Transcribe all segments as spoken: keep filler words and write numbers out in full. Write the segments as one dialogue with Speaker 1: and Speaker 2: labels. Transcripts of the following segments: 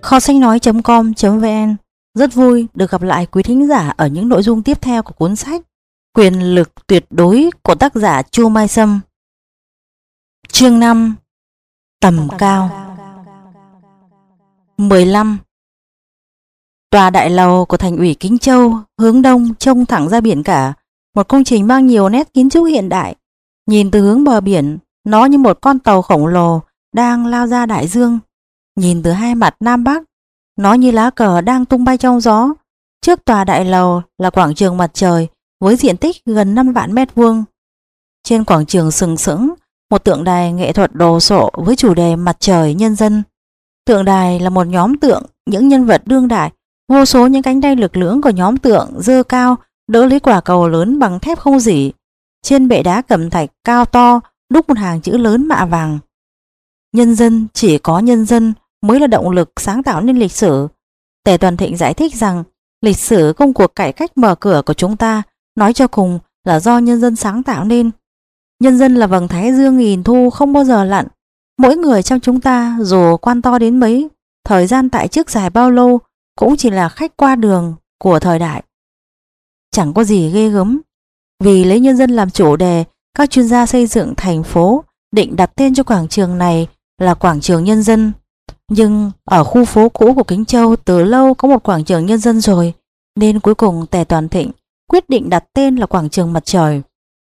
Speaker 1: Kho sách nói.com.vn rất vui được gặp lại quý thính giả ở những nội dung tiếp theo của cuốn sách Quyền lực tuyệt đối của tác giả Chu Mai Sâm. Chương năm: Tầm cao. mười lăm. Tòa đại lầu của thành ủy Kính Châu hướng đông trông thẳng ra biển cả, một công trình mang nhiều nét kiến trúc hiện đại. Nhìn từ hướng bờ biển, nó như một con tàu khổng lồ đang lao ra đại dương. Nhìn từ hai mặt Nam Bắc, nó như lá cờ đang tung bay trong gió. Trước tòa đại lầu là quảng trường Mặt Trời với diện tích gần năm vạn mét vuông. Trên quảng trường sừng sững một tượng đài nghệ thuật đồ sộ với chủ đề Mặt Trời Nhân Dân. Tượng đài là một nhóm tượng những nhân vật đương đại, vô số những cánh tay lực lưỡng của nhóm tượng giơ cao đỡ lấy quả cầu lớn bằng thép không rỉ. Trên bệ đá cẩm thạch cao to đúc một hàng chữ lớn mạ vàng: nhân dân, chỉ có nhân dân mới là động lực sáng tạo nên lịch sử. Tề Toàn Thịnh giải thích rằng lịch sử công cuộc cải cách mở cửa của chúng ta nói cho cùng là do nhân dân sáng tạo nên. Nhân dân là vầng thái dương nghìn thu không bao giờ lặn. Mỗi người trong chúng ta dù quan to đến mấy, thời gian tại chức dài bao lâu, cũng chỉ là khách qua đường của thời đại. Chẳng có gì ghê gớm. Vì lấy nhân dân làm chủ đề, các chuyên gia xây dựng thành phố định đặt tên cho quảng trường này là quảng trường nhân dân. Nhưng ở khu phố cũ của Kính Châu từ lâu có một quảng trường nhân dân rồi, nên cuối cùng Tề Toàn Thịnh quyết định đặt tên là quảng trường Mặt Trời.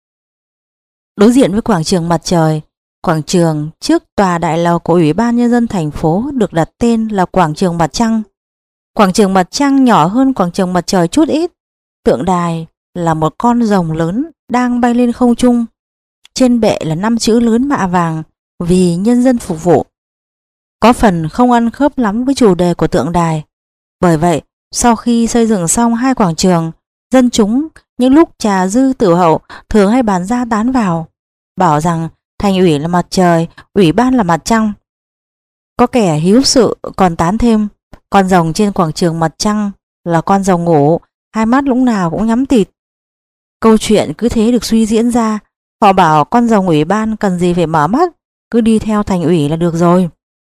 Speaker 1: Đối diện với quảng trường Mặt Trời, quảng trường trước tòa đại lầu của Ủy ban Nhân dân thành phố được đặt tên là quảng trường Mặt Trăng. Quảng trường Mặt Trăng nhỏ hơn quảng trường Mặt Trời chút ít. Tượng đài là một con rồng lớn đang bay lên không trung. Trên bệ là năm chữ lớn mạ vàng: vì nhân dân phục vụ. Có phần không ăn khớp lắm với chủ đề của tượng đài. Bởi vậy, sau khi xây dựng xong hai quảng trường, dân chúng những lúc trà dư tử hậu thường hay bàn ra tán vào, bảo rằng thành ủy là mặt trời, ủy ban là mặt trăng. Có kẻ hiếu sự còn tán thêm, con rồng trên quảng trường Mặt Trăng là con rồng ngủ, hai mắt lúc nào cũng nhắm tịt. Câu chuyện cứ thế được suy diễn ra. Họ bảo con rồng ủy ban cần gì phải mở mắt, cứ đi theo thành ủy là được rồi.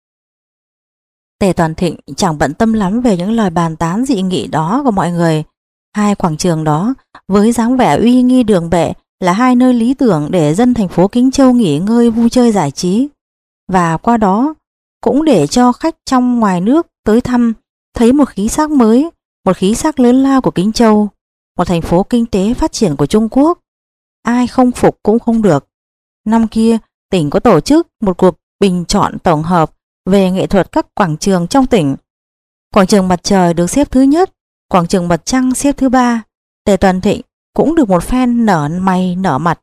Speaker 1: Tề Toàn Thịnh chẳng bận tâm lắm về những lời bàn tán dị nghị đó của mọi người. Hai quảng trường đó với dáng vẻ uy nghi đường bệ là hai nơi lý tưởng để dân thành phố Kính Châu nghỉ ngơi vui chơi giải trí, và qua đó cũng để cho khách trong ngoài nước tới thăm thấy một khí sắc mới, một khí sắc lớn lao của Kính Châu, một thành phố kinh tế phát triển của Trung Quốc. Ai không phục cũng không được. Năm kia tỉnh có tổ chức một cuộc bình chọn tổng hợp về nghệ thuật các quảng trường trong tỉnh. Quảng trường Mặt Trời được xếp thứ nhất, quảng trường Mặt Trăng xếp thứ ba. Tề Toàn Thịnh cũng được một phen nở mày nở mặt.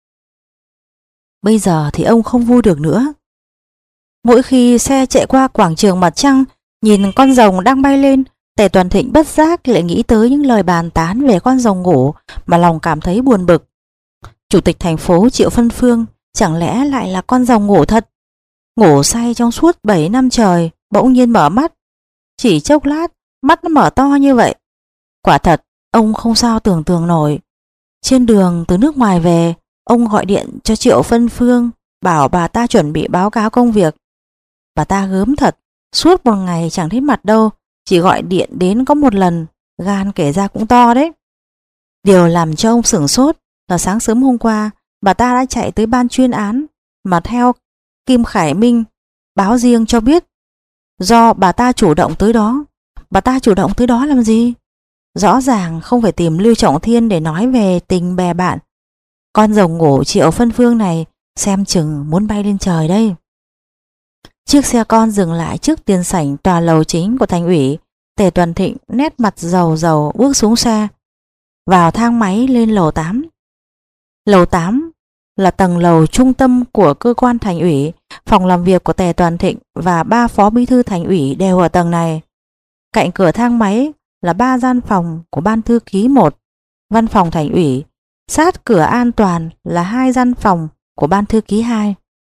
Speaker 1: Bây giờ thì ông không vui được nữa. Mỗi khi xe chạy qua quảng trường Mặt Trăng, nhìn con rồng đang bay lên, Tề Toàn Thịnh bất giác lại nghĩ tới những lời bàn tán về con rồng ngủ mà lòng cảm thấy buồn bực. Chủ tịch thành phố Triệu Phân Phương chẳng lẽ lại là con rồng ngủ thật? Ngủ say trong suốt bảy năm trời, bỗng nhiên mở mắt. Chỉ chốc lát, mắt nó mở to như vậy. Quả thật, ông không sao tưởng tượng nổi. Trên đường từ nước ngoài về, ông gọi điện cho Triệu Phân Phương, bảo bà ta chuẩn bị báo cáo công việc. Bà ta gớm thật, suốt một ngày chẳng thấy mặt đâu, chỉ gọi điện đến có một lần, gan kể ra cũng to đấy. Điều làm cho ông sửng sốt là sáng sớm hôm qua, bà ta đã chạy tới ban chuyên án, mà theo Kim Khải Minh báo riêng cho biết, do bà ta chủ động tới đó. Bà ta chủ động tới đó làm gì? Rõ ràng không phải tìm Lưu Trọng Thiên để nói về tình bè bạn. Con rồng ngủ Triệu Phân Phương này xem chừng muốn bay lên trời đây. Chiếc xe con dừng lại trước tiền sảnh tòa lầu chính của thành ủy. Tề Toàn Thịnh nét mặt dầu dầu bước xuống xe, vào thang máy lên lầu tám. Lầu tám là tầng lầu trung tâm của cơ quan thành ủy. Phòng làm việc của Tề Toàn Thịnh và ba phó bí thư thành ủy đều ở tầng này. Cạnh cửa thang máy là ba gian phòng của ban thư ký một, văn phòng thành ủy. Sát cửa an toàn là hai gian phòng của ban thư ký hai.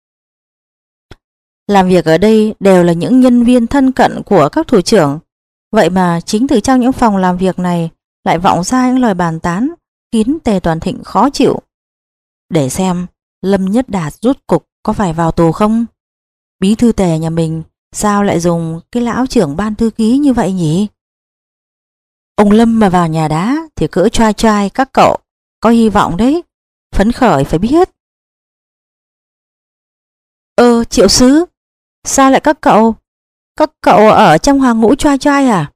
Speaker 1: Làm việc ở đây đều là những nhân viên thân cận của các thủ trưởng. Vậy mà chính từ trong những phòng làm việc này lại vọng ra những lời bàn tán khiến Tề Toàn Thịnh khó chịu. Để xem Lâm Nhất Đạt rút cục có phải vào tù không? Bí thư Tề nhà mình Sao lại dùng cái lão trưởng ban thư ký như vậy nhỉ? Ông Lâm mà vào nhà đá thì cỡ choai choai các cậu, có hy vọng đấy, phấn khởi phải biết. Ơ Triệu Sứ, sao lại các cậu? Các cậu ở trong hàng ngũ choai choai à?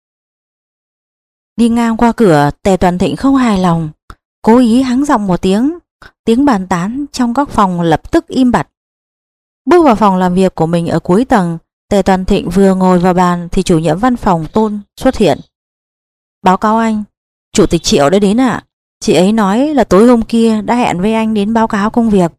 Speaker 1: Đi ngang qua cửa, Tề Toàn Thịnh không hài lòng, cố ý hắng giọng một tiếng. Tiếng bàn tán trong các phòng lập tức im bặt. Bước vào phòng làm việc của mình ở cuối tầng, Tề Toàn Thịnh vừa ngồi vào bàn thì chủ nhiệm văn phòng Tôn xuất hiện. Báo cáo anh, Chủ tịch Triệu đã đến ạ. Chị ấy nói là tối hôm kia đã hẹn với anh đến báo cáo công việc.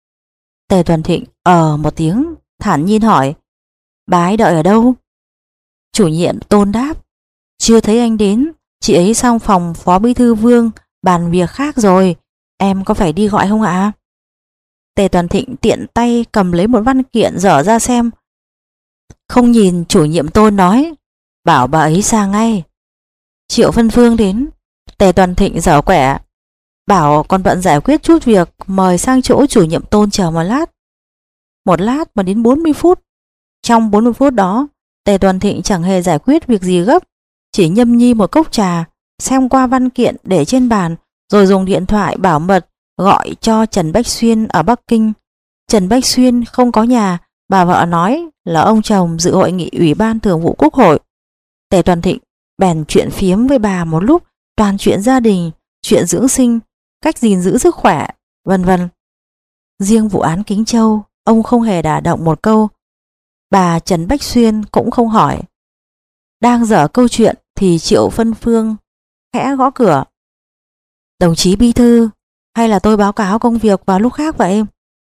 Speaker 1: Tề Toàn Thịnh ờ một tiếng, thản nhiên hỏi, bà ấy đợi ở đâu? Chủ nhiệm Tôn đáp, chưa thấy anh đến, chị ấy sang phòng Phó Bí thư Vương bàn việc khác rồi, em có phải đi gọi không ạ? Tề Toàn Thịnh tiện tay cầm lấy một văn kiện dở ra xem. Không nhìn chủ nhiệm Tôn nói, bảo bà ấy sang ngay. Triệu Vân Phương đến, Tề Toàn Thịnh dở quẻ, bảo còn bận giải quyết chút việc, mời sang chỗ chủ nhiệm Tôn chờ một lát. Một lát mà đến bốn mươi phút. Trong bốn mươi phút đó, Tề Toàn Thịnh chẳng hề giải quyết việc gì gấp, chỉ nhâm nhi một cốc trà, xem qua văn kiện để trên bàn, rồi dùng điện thoại bảo mật gọi cho Trần Bách Xuyên ở Bắc Kinh. Trần Bách Xuyên không có nhà, bà vợ nói là ông chồng dự hội nghị Ủy ban Thường vụ Quốc hội. Tề Toàn Thịnh bèn chuyện phiếm với bà một lúc, toàn chuyện gia đình, chuyện dưỡng sinh, cách gìn giữ sức khỏe, vân vân. Riêng vụ án Kính Châu, ông không hề đả động một câu. Bà Trần Bách Xuyên cũng không hỏi. Đang dở câu chuyện thì Triệu Vân Phương khẽ gõ cửa. Đồng chí Bí thư, hay là tôi báo cáo công việc vào lúc khác vậy?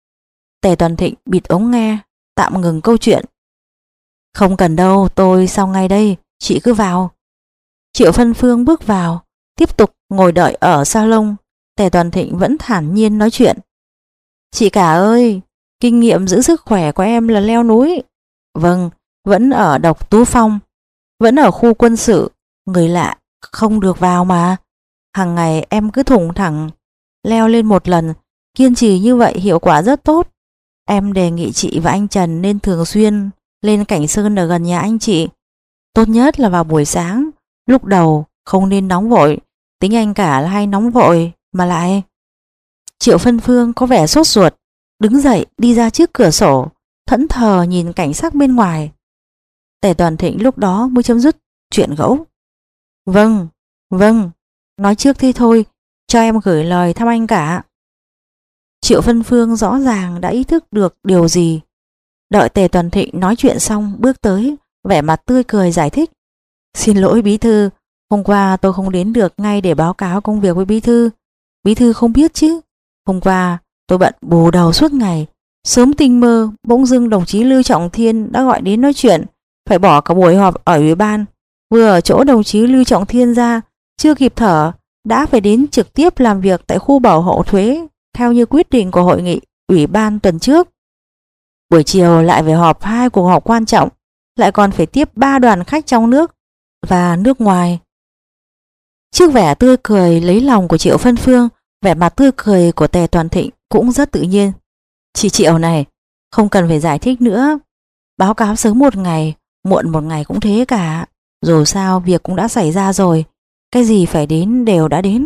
Speaker 1: Tề Toàn Thịnh bịt ống nghe, tạm ngừng câu chuyện. Không cần đâu, tôi xong ngay đây, chị cứ vào. Triệu Vân Phương bước vào, tiếp tục ngồi đợi ở salon. Tề Toàn Thịnh vẫn thản nhiên nói chuyện. Chị cả ơi, kinh nghiệm giữ sức khỏe của em là leo núi. Vâng, vẫn ở Độc Tú Phong, vẫn ở khu quân sự, người lạ không được vào mà. Hàng ngày em cứ thủng thẳng leo lên một lần, kiên trì như vậy hiệu quả rất tốt. Em đề nghị chị và anh Trần nên thường xuyên lên Cảnh Sơn ở gần nhà anh chị. Tốt nhất là vào buổi sáng, lúc đầu không nên nóng vội, tính anh cả là hay nóng vội mà lại. Triệu Vân Phương có vẻ sốt ruột, đứng dậy đi ra trước cửa sổ, thẫn thờ nhìn cảnh sắc bên ngoài. Tề Toàn Thịnh lúc đó mới chấm dứt chuyện gẫu. Vâng, vâng, nói trước thế thôi, cho em gửi lời thăm anh cả. Triệu Vân Phương rõ ràng đã ý thức được điều gì. Đợi Tề Toàn Thịnh nói chuyện xong bước tới, vẻ mặt tươi cười giải thích. Xin lỗi Bí thư, hôm qua tôi không đến được ngay để báo cáo công việc với Bí thư. Bí thư không biết chứ, hôm qua tôi bận bù đầu suốt ngày. Sớm tinh mơ, bỗng dưng đồng chí Lưu Trọng Thiên đã gọi đến nói chuyện, phải bỏ cả buổi họp ở ủy ban. Vừa ở chỗ đồng chí Lưu Trọng Thiên ra, chưa kịp thở, đã phải đến trực tiếp làm việc tại khu bảo hộ thuế, theo như quyết định của hội nghị ủy ban tuần trước. Buổi chiều lại phải họp hai cuộc họp quan trọng, lại còn phải tiếp ba đoàn khách trong nước và nước ngoài. Trước vẻ tươi cười lấy lòng của Triệu Vân Phương, vẻ mặt tươi cười của Tề Toàn Thịnh cũng rất tự nhiên. Chị Triệu này, không cần phải giải thích nữa. Báo cáo sớm một ngày, muộn một ngày cũng thế cả. Dù sao việc cũng đã xảy ra rồi, cái gì phải đến đều đã đến.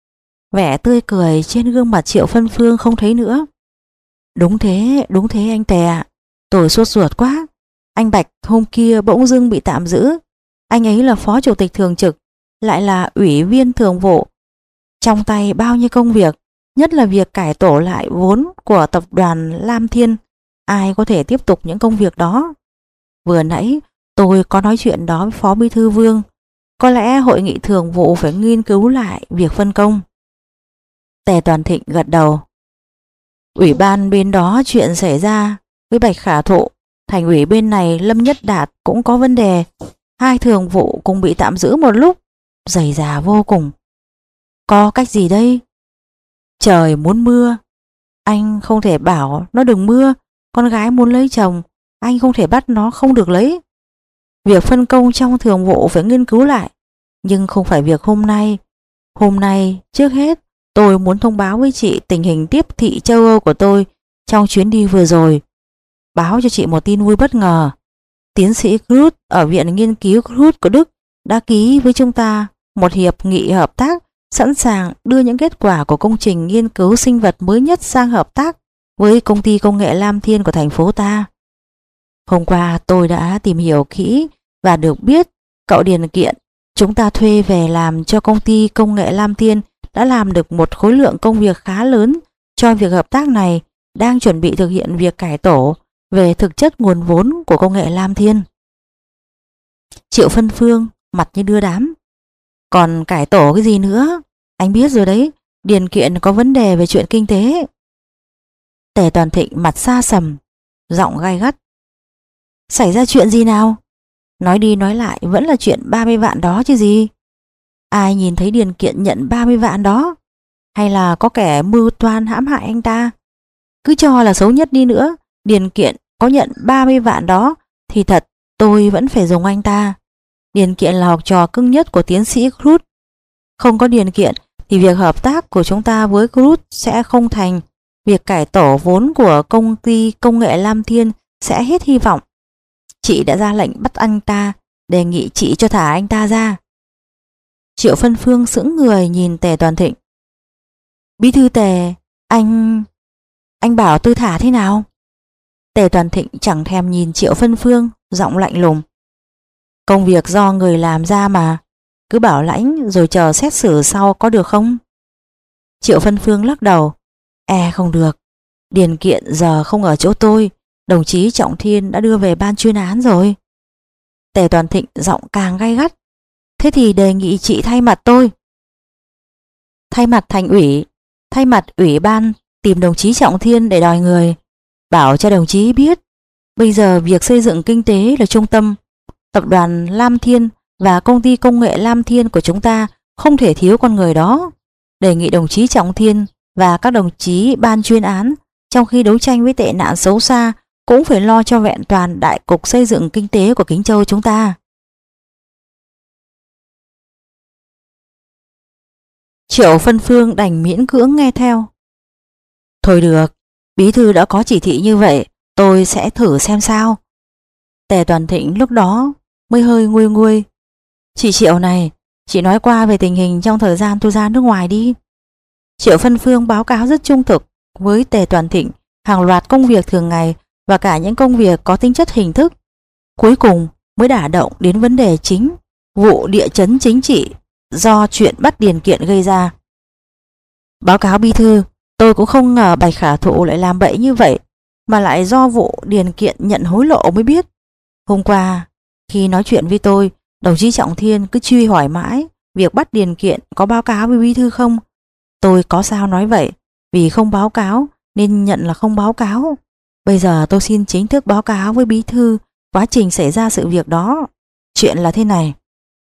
Speaker 1: Vẻ tươi cười trên gương mặt Triệu Vân Phương không thấy nữa. Đúng thế, đúng thế anh Tề ạ. Tôi sốt ruột quá. Anh Bạch hôm kia bỗng dưng bị tạm giữ. Anh ấy là phó chủ tịch thường trực, lại là ủy viên thường vụ. Trong tay bao nhiêu công việc, nhất là việc cải tổ lại vốn của tập đoàn Lam Thiên. Ai có thể tiếp tục những công việc đó? Vừa nãy tôi có nói chuyện đó với Phó Bí thư Vương. Có lẽ hội nghị thường vụ phải nghiên cứu lại việc phân công. Tề Toàn Thịnh gật đầu. Ủy ban bên đó chuyện xảy ra với Bạch Khả Thụ, thành ủy bên này Lâm Nhất Đạt cũng có vấn đề. Hai thường vụ cùng bị tạm giữ một lúc, dày dà vô cùng. Có cách gì đây? Trời muốn mưa, anh không thể bảo nó đừng mưa. Con gái muốn lấy chồng, anh không thể bắt nó không được lấy. Việc phân công trong thường vụ phải nghiên cứu lại, nhưng không phải việc hôm nay. Hôm nay trước hết tôi muốn thông báo với chị tình hình tiếp thị châu Âu của tôi trong chuyến đi vừa rồi. Báo cho chị một tin vui bất ngờ. Tiến sĩ Krut ở Viện Nghiên cứu Krut của Đức đã ký với chúng ta một hiệp nghị hợp tác, sẵn sàng đưa những kết quả của công trình nghiên cứu sinh vật mới nhất sang hợp tác với công ty công nghệ Lam Thiên của thành phố ta. Hôm qua tôi đã tìm hiểu kỹ và được biết cậu Điền Kiện chúng ta thuê về làm cho công ty công nghệ Lam Thiên đã làm được một khối lượng công việc khá lớn cho việc hợp tác này, đang chuẩn bị thực hiện việc cải tổ về thực chất nguồn vốn của công nghệ Lam Thiên. Triệu Phân Phương mặt như đưa đám. Còn cải tổ cái gì nữa? Anh biết rồi đấy, Điền Kiện có vấn đề về chuyện kinh tế. Tề Toàn Thịnh mặt xa sầm, giọng gay gắt. Xảy ra chuyện gì nào? Nói đi nói lại vẫn là chuyện ba mươi vạn đó chứ gì. Ai nhìn thấy Điền Kiện nhận ba mươi vạn đó? Hay là có kẻ mưu toan hãm hại anh ta? Cứ cho là xấu nhất đi nữa, Điền Kiện có nhận ba mươi vạn đó thì thật tôi vẫn phải dùng anh ta. Điền Kiện là học trò cưng nhất của tiến sĩ Krut. Không có Điền Kiện thì việc hợp tác của chúng ta với Krut sẽ không thành. Việc cải tổ vốn của công ty công nghệ Lam Thiên sẽ hết hy vọng. Chị đã ra lệnh bắt anh ta, đề nghị chị cho thả anh ta ra. Triệu Phân Phương sững người nhìn Tề Toàn Thịnh. Bí thư Tề, anh... anh bảo tôi thả thế nào? Tề Toàn Thịnh chẳng thèm nhìn Triệu Phân Phương, giọng lạnh lùng. Công việc do người làm ra mà, cứ bảo lãnh rồi chờ xét xử sau có được không? Triệu Phân Phương lắc đầu. E không được, Điền Kiện giờ không ở chỗ tôi, đồng chí Trọng Thiên đã đưa về ban chuyên án rồi. Tề Toàn Thịnh giọng càng gay gắt. Thế thì đề nghị chị thay mặt tôi. Thay mặt thành ủy, thay mặt ủy ban tìm đồng chí Trọng Thiên để đòi người. Bảo cho đồng chí biết, bây giờ việc xây dựng kinh tế là trung tâm. Tập đoàn Lam Thiên và công ty công nghệ Lam Thiên của chúng ta không thể thiếu con người đó. Đề nghị đồng chí Trọng Thiên và các đồng chí ban chuyên án trong khi đấu tranh với tệ nạn xấu xa cũng phải lo cho vẹn toàn đại cục xây dựng kinh tế của Kính Châu chúng ta. Triệu Phân Phương đành miễn cưỡng nghe theo. Thôi được, bí thư đã có chỉ thị như vậy, tôi sẽ thử xem sao. Tề Toàn Thịnh lúc đó mới hơi nguôi nguôi. Chị Triệu này, chị nói qua về tình hình trong thời gian tôi ra nước ngoài đi. Triệu Phân Phương báo cáo rất trung thực với Tề Toàn Thịnh hàng loạt công việc thường ngày và cả những công việc có tính chất hình thức. Cuối cùng mới đả động đến vấn đề chính, vụ địa chấn chính trị do chuyện bắt Điền Kiện gây ra. Báo cáo bí thư, tôi cũng không ngờ Bạch Khả Thụ lại làm bậy như vậy, mà lại do vụ Điền Kiện nhận hối lộ mới biết. Hôm qua, khi nói chuyện với tôi, đồng chí Trọng Thiên cứ truy hỏi mãi việc bắt Điền Kiện có báo cáo với bí thư không. Tôi có sao nói vậy, vì không báo cáo nên nhận là không báo cáo. Bây giờ tôi xin chính thức báo cáo với bí thư quá trình xảy ra sự việc đó. Chuyện là thế này.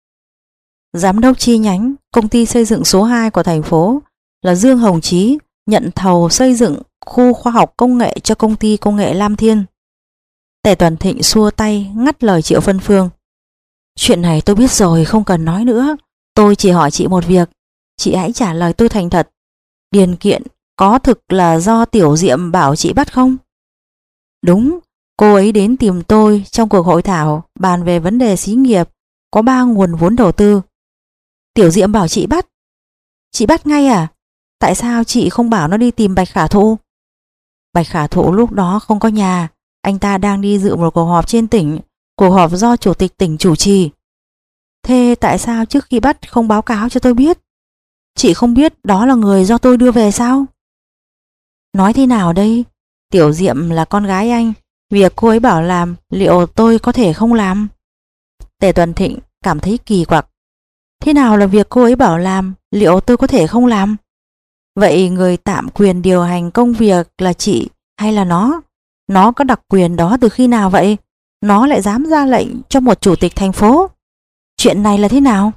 Speaker 1: Giám đốc chi nhánh công ty xây dựng số hai của thành phố là Dương Hồng Chí nhận thầu xây dựng khu khoa học công nghệ cho công ty công nghệ Lam Thiên. Tề Toàn Thịnh xua tay ngắt lời Triệu Phân Phương. Chuyện này tôi biết rồi, không cần nói nữa. Tôi chỉ hỏi chị một việc, chị hãy trả lời tôi thành thật. Điền Kiện có thực là do Tiểu Diệm bảo chị bắt không? Đúng, cô ấy đến tìm tôi trong cuộc hội thảo bàn về vấn đề xí nghiệp có ba nguồn vốn đầu tư. Tiểu Diệm bảo chị bắt. Chị bắt ngay à? Tại sao chị không bảo nó đi tìm Bạch Khả Thụ? Bạch Khả Thụ lúc đó không có nhà, anh ta đang đi dự một cuộc họp trên tỉnh, cuộc họp do chủ tịch tỉnh chủ trì. Thế tại sao trước khi bắt không báo cáo cho tôi biết? Chị không biết đó là người do tôi đưa về sao? Nói thế nào đây? Tiểu Diệm là con gái anh, việc cô ấy bảo làm liệu tôi có thể không làm? Tề Toàn Thịnh cảm thấy kỳ quặc. Thế nào là việc cô ấy bảo làm liệu tôi có thể không làm? Vậy người tạm quyền điều hành công việc là chị hay là nó? Nó có đặc quyền đó từ khi nào vậy? Nó lại dám ra lệnh cho một chủ tịch thành phố. Chuyện này là thế nào?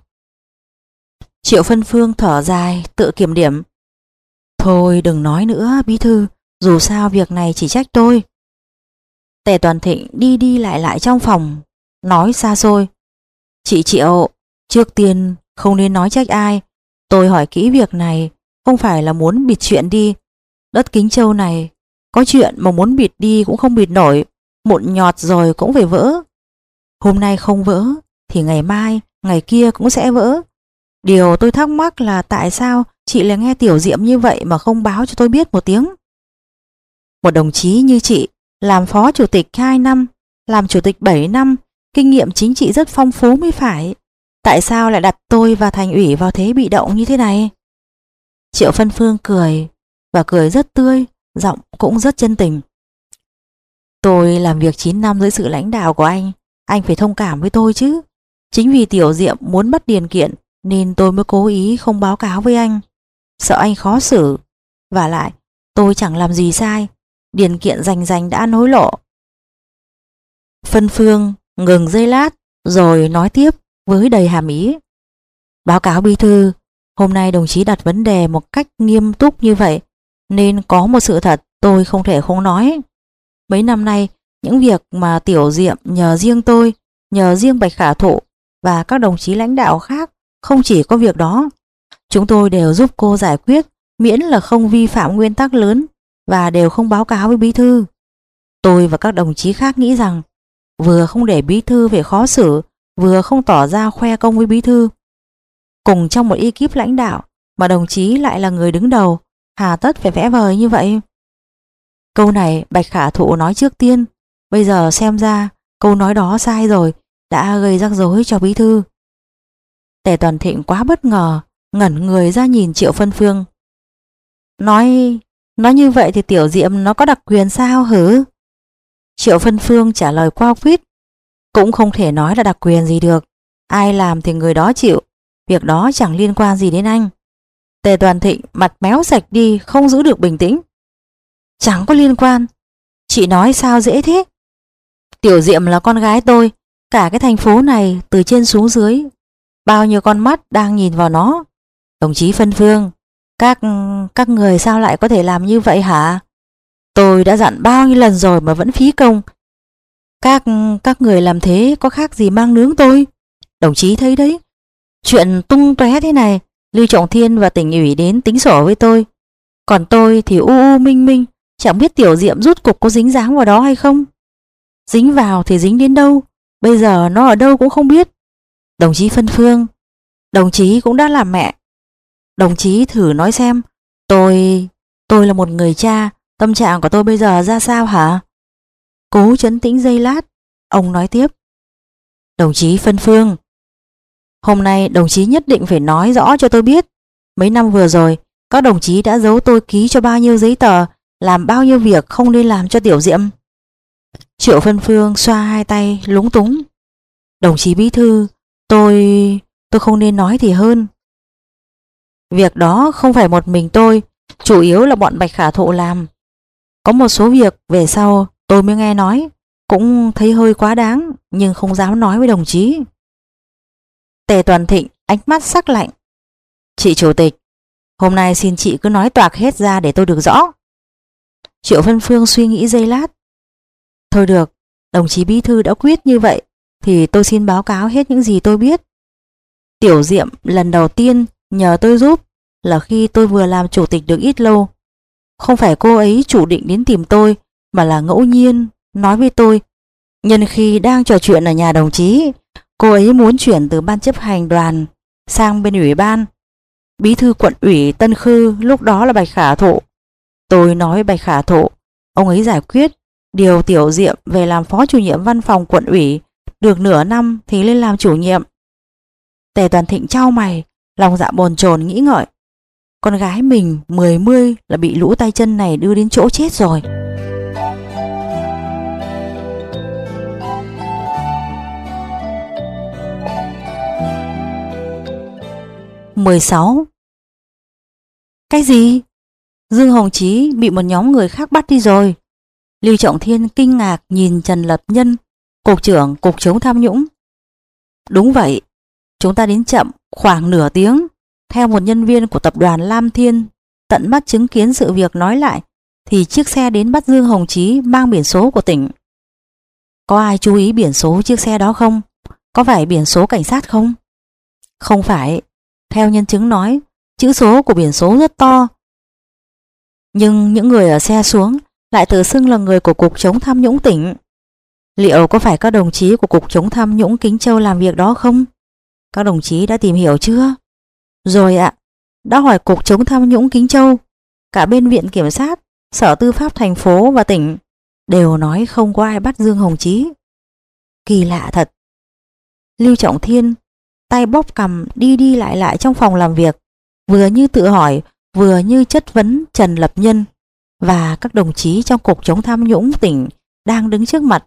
Speaker 1: Triệu Phân Phương thở dài tự kiểm điểm. Thôi đừng nói nữa bí thư, dù sao việc này chỉ trách tôi. Tề Toàn Thịnh đi đi lại lại trong phòng, nói xa xôi. Chị Triệu, trước tiên không nên nói trách ai. Tôi hỏi kỹ việc này không phải là muốn bịt chuyện đi. Đất Kính Châu này có chuyện mà muốn bịt đi cũng không bịt nổi, mụn nhọt rồi cũng phải vỡ. Hôm nay không vỡ thì ngày mai, ngày kia cũng sẽ vỡ. Điều tôi thắc mắc là tại sao chị lại nghe Tiểu Diệm như vậy mà không báo cho tôi biết một tiếng. Một đồng chí như chị, làm phó chủ tịch hai năm, làm chủ tịch bảy năm, kinh nghiệm chính trị rất phong phú mới phải. Tại sao lại đặt tôi và thành ủy vào thế bị động như thế này? Triệu Phân Phương cười, và cười rất tươi, giọng cũng rất chân tình. Tôi làm việc chín năm dưới sự lãnh đạo của anh, anh phải thông cảm với tôi chứ. Chính vì Tiểu Diệm muốn bắt điền kiện nên tôi mới cố ý không báo cáo với anh, sợ anh khó xử. Và lại, tôi chẳng làm gì sai, điền kiện rành rành đã ăn hối lộ. Phân Phương ngừng giây lát rồi nói tiếp với đầy hàm ý. Báo cáo bí thư, hôm nay đồng chí đặt vấn đề một cách nghiêm túc như vậy nên có một sự thật tôi không thể không nói. Mấy năm nay, những việc mà Tiểu Diệm nhờ riêng tôi, nhờ riêng Bạch Khả Thụ và các đồng chí lãnh đạo khác, không chỉ có việc đó. Chúng tôi đều giúp cô giải quyết, miễn là không vi phạm nguyên tắc lớn và đều không báo cáo với bí thư. Tôi và các đồng chí khác nghĩ rằng vừa không để bí thư phải khó xử, vừa không tỏ ra khoe công với bí thư. Cùng trong một ekip lãnh đạo mà đồng chí lại là người đứng đầu, hà tất phải vẽ vời như vậy. Câu này Bạch Khả Thụ nói trước tiên, bây giờ xem ra câu nói đó sai rồi, đã gây rắc rối cho bí thư. Tề Toàn Thịnh quá bất ngờ, ngẩn người ra nhìn Triệu Phân Phương. Nói, nói như vậy thì Tiểu Diệm nó có đặc quyền sao hử? Triệu Phân Phương trả lời qua quýt. Cũng không thể nói là đặc quyền gì được, ai làm thì người đó chịu, việc đó chẳng liên quan gì đến anh. Tề Toàn Thịnh mặt méo sạch đi, không giữ được bình tĩnh. Chẳng có liên quan, chị nói sao dễ thế? Tiểu Diệm là con gái tôi, cả cái thành phố này từ trên xuống dưới, bao nhiêu con mắt đang nhìn vào nó. Đồng chí Phân Phương, các các người sao lại có thể làm như vậy hả? Tôi đã dặn bao nhiêu lần rồi mà vẫn phí công. Các các người làm thế có khác gì mang nướng tôi? Đồng chí thấy đấy, chuyện tung tóe thế này, Lưu Trọng Thiên và tỉnh ủy đến tính sổ với tôi. Còn tôi thì u u minh minh, chẳng biết Tiểu Diệm rút cục có dính dáng vào đó hay không. Dính vào thì dính đến đâu, bây giờ nó ở đâu cũng không biết. Đồng chí Phân Phương, đồng chí cũng đã làm mẹ. Đồng chí thử nói xem, tôi, tôi là một người cha, tâm trạng của tôi bây giờ ra sao hả? Cố trấn tĩnh giây lát, ông nói tiếp. Đồng chí Phân Phương, hôm nay đồng chí nhất định phải nói rõ cho tôi biết, mấy năm vừa rồi, các đồng chí đã giấu tôi ký cho bao nhiêu giấy tờ, làm bao nhiêu việc không nên làm cho Tiểu Diệm. Triệu Phân Phương xoa hai tay lúng túng. Đồng chí bí thư, tôi... tôi không nên nói thì hơn. Việc đó không phải một mình tôi, chủ yếu là bọn Bạch Khả Thụ làm. Có một số việc về sau tôi mới nghe nói, cũng thấy hơi quá đáng, nhưng không dám nói với đồng chí. Tề Toàn Thịnh ánh mắt sắc lạnh. Chị chủ tịch, hôm nay xin chị cứ nói toạc hết ra để tôi được rõ. Triệu Phân Phương suy nghĩ giây lát. Thôi được, đồng chí bí thư đã quyết như vậy thì tôi xin báo cáo hết những gì tôi biết. Tiểu Diệm lần đầu tiên nhờ tôi giúp là khi tôi vừa làm chủ tịch được ít lâu. Không phải cô ấy chủ định đến tìm tôi, mà là ngẫu nhiên nói với tôi. Nhân khi đang trò chuyện ở nhà đồng chí, cô ấy muốn chuyển từ ban chấp hành đoàn sang bên ủy ban. Bí thư quận ủy Tân Khư lúc đó là Bạch Khả Thụ. Tôi nói với Bạch Khả Thụ, ông ấy giải quyết điều Tiểu Diệm về làm phó chủ nhiệm văn phòng quận ủy, được nửa năm thì lên làm chủ nhiệm. Tề Toàn Thịnh chau mày, lòng dạ bồn chồn nghĩ ngợi. Con gái mình mười mươi là bị lũ tay chân này đưa đến chỗ chết rồi. mười sáu. Cái gì? Dương Hồng Chí bị một nhóm người khác bắt đi rồi. Lưu Trọng Thiên kinh ngạc nhìn Trần Lập Nhân, cục trưởng cục chống tham nhũng. Đúng vậy, chúng ta đến chậm khoảng nửa tiếng. Theo một nhân viên của tập đoàn Lam Thiên tận mắt chứng kiến sự việc nói lại, thì chiếc xe đến bắt Dương Hồng Chí mang biển số của tỉnh. Có ai chú ý biển số chiếc xe đó không? Có phải biển số cảnh sát không? Không phải. Theo nhân chứng nói, chữ số của biển số rất to. Nhưng những người ở xe xuống lại tự xưng là người của cục chống tham nhũng tỉnh. Liệu có phải các đồng chí của Cục Chống tham nhũng Kính Châu làm việc đó không? Các đồng chí đã tìm hiểu chưa? Rồi ạ, đã hỏi Cục Chống tham nhũng Kính Châu, cả bên Viện Kiểm sát, Sở Tư pháp thành phố và tỉnh đều nói không có ai bắt Dương Hồng Chí. Kỳ lạ thật. Lưu Trọng Thiên tay bóp cằm đi đi lại lại trong phòng làm việc, vừa như tự hỏi, vừa như chất vấn Trần Lập Nhân và các đồng chí trong Cục Chống tham nhũng tỉnh đang đứng trước mặt.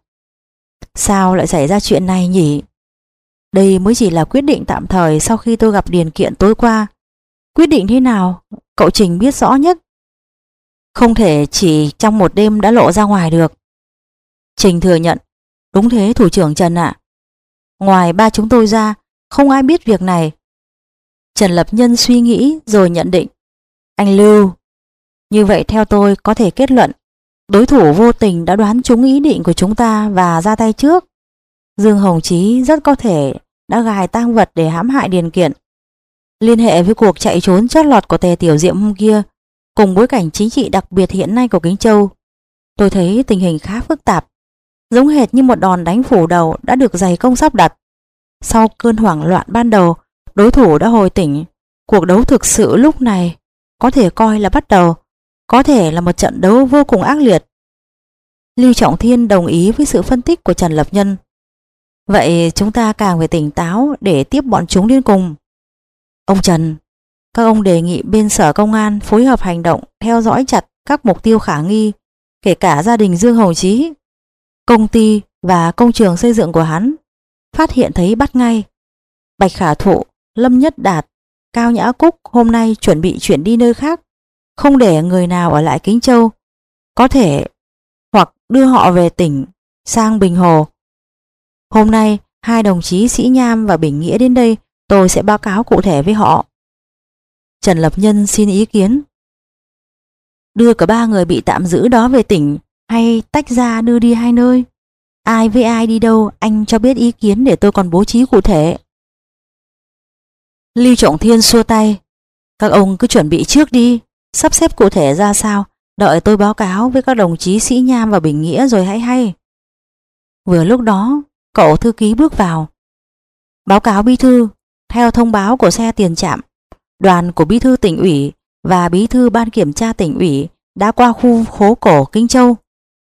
Speaker 1: Sao lại xảy ra chuyện này nhỉ? Đây mới chỉ là quyết định tạm thời sau khi tôi gặp Điền Kiện tối qua. Quyết định thế nào, cậu Trình biết rõ nhất. Không thể chỉ trong một đêm đã lộ ra ngoài được. Trình thừa nhận, đúng thế thủ trưởng Trần ạ. Ngoài ba chúng tôi ra, không ai biết việc này. Trần Lập Nhân suy nghĩ rồi nhận định. Anh Lưu, như vậy theo tôi có thể kết luận, đối thủ vô tình đã đoán trúng ý định của chúng ta và ra tay trước. Dương Hồng Chí rất có thể đã gài tang vật để hãm hại Điền Kiện. Liên hệ với cuộc chạy trốn chót lọt của Tề Tiểu Diệm hôm kia, cùng bối cảnh chính trị đặc biệt hiện nay của Kính Châu, tôi thấy tình hình khá phức tạp, giống hệt như một đòn đánh phủ đầu đã được dày công sắp đặt. Sau cơn hoảng loạn ban đầu, đối thủ đã hồi tỉnh. Cuộc đấu thực sự lúc này có thể coi là bắt đầu, có thể là một trận đấu vô cùng ác liệt. Lưu Trọng Thiên đồng ý với sự phân tích của Trần Lập Nhân. Vậy chúng ta càng phải tỉnh táo để tiếp bọn chúng đến cùng. Ông Trần, các ông đề nghị bên Sở Công an phối hợp hành động, theo dõi chặt các mục tiêu khả nghi, kể cả gia đình Dương Hồng Chí, công ty và công trường xây dựng của hắn. Phát hiện thấy bắt ngay. Bạch Khả Thụ, Lâm Nhất Đạt, Cao Nhã Cúc hôm nay chuẩn bị chuyển đi nơi khác, không để người nào ở lại Kính Châu. Có thể hoặc đưa họ về tỉnh, sang Bình Hồ. Hôm nay hai đồng chí Sĩ Nham và Bình Nghĩa đến đây, tôi sẽ báo cáo cụ thể với họ. Trần Lập Nhân xin ý kiến. Đưa cả ba người bị tạm giữ đó về tỉnh hay tách ra đưa đi hai nơi? Ai với ai đi đâu anh cho biết ý kiến để tôi còn bố trí cụ thể. Lưu Trọng Thiên xua tay. Các ông cứ chuẩn bị trước đi, sắp xếp cụ thể ra sao, đợi tôi báo cáo với các đồng chí Sĩ Nham và Bình Nghĩa rồi hãy hay. Vừa lúc đó, cậu thư ký bước vào. Báo cáo bí thư, theo thông báo của xe tiền trạm, đoàn của bí thư tỉnh ủy và bí thư ban kiểm tra tỉnh ủy đã qua khu phố cổ Kính Châu.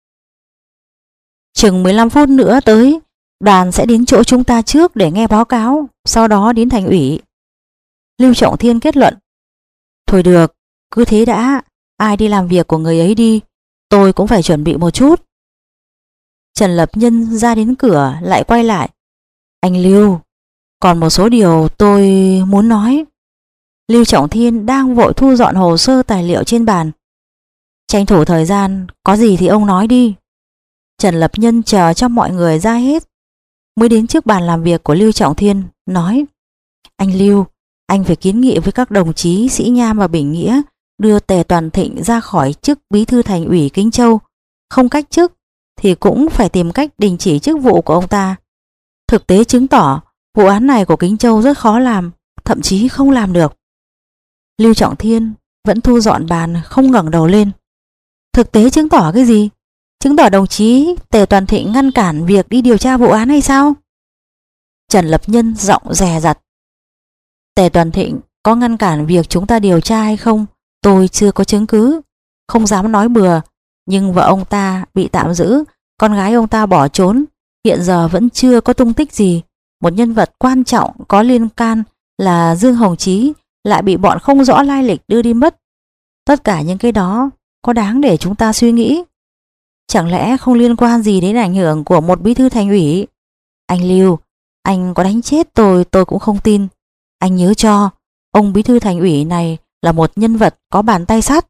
Speaker 1: Chừng mười lăm phút nữa tới, đoàn sẽ đến chỗ chúng ta trước để nghe báo cáo, sau đó đến thành ủy. Lưu Trọng Thiên kết luận. Thôi được, cứ thế đã, ai đi làm việc của người ấy đi, tôi cũng phải chuẩn bị một chút. Trần Lập Nhân ra đến cửa lại quay lại. Anh Lưu, còn một số điều tôi muốn nói. Lưu Trọng Thiên đang vội thu dọn hồ sơ tài liệu trên bàn. Tranh thủ thời gian, có gì thì ông nói đi. Trần Lập Nhân chờ cho mọi người ra hết, mới đến trước bàn làm việc của Lưu Trọng Thiên, nói. Anh Lưu, anh phải kiến nghị với các đồng chí Sĩ Nham và Bình Nghĩa đưa Tề Toàn Thịnh ra khỏi chức bí thư thành ủy Kính Châu. Không cách chức thì cũng phải tìm cách đình chỉ chức vụ của ông ta. Thực tế chứng tỏ vụ án này của Kính Châu rất khó làm, thậm chí không làm được. Lưu Trọng Thiên vẫn thu dọn bàn, không ngẩng đầu lên. Thực tế chứng tỏ cái gì? Chứng tỏ đồng chí Tề Toàn Thịnh ngăn cản việc đi điều tra vụ án hay sao? Trần Lập Nhân giọng dè dặt. Tề Toàn Thịnh có ngăn cản việc chúng ta điều tra hay không, tôi chưa có chứng cứ, không dám nói bừa. Nhưng vợ ông ta bị tạm giữ, con gái ông ta bỏ trốn, hiện giờ vẫn chưa có tung tích gì. Một nhân vật quan trọng có liên can là Dương Hồng Chí lại bị bọn không rõ lai lịch đưa đi mất. Tất cả những cái đó có đáng để chúng ta suy nghĩ? Chẳng lẽ không liên quan gì đến ảnh hưởng của một bí thư thành ủy? Anh Lưu, anh có đánh chết tôi tôi cũng không tin. Anh nhớ cho, ông bí thư thành ủy này là một nhân vật có bàn tay sắt.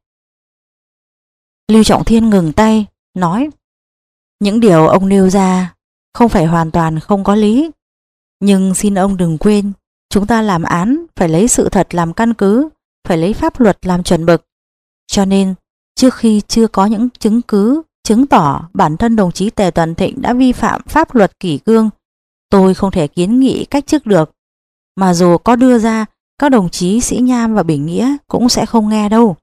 Speaker 1: Lưu Trọng Thiên ngừng tay, nói. Những điều ông nêu ra không phải hoàn toàn không có lý. Nhưng xin ông đừng quên, chúng ta làm án phải lấy sự thật làm căn cứ, phải lấy pháp luật làm chuẩn mực. Cho nên, trước khi chưa có những chứng cứ chứng tỏ bản thân đồng chí Tề Toàn Thịnh đã vi phạm pháp luật kỷ cương, tôi không thể kiến nghị cách chức được. Mà dù có đưa ra, các đồng chí Sĩ Nham và Bình Nghĩa cũng sẽ không nghe đâu.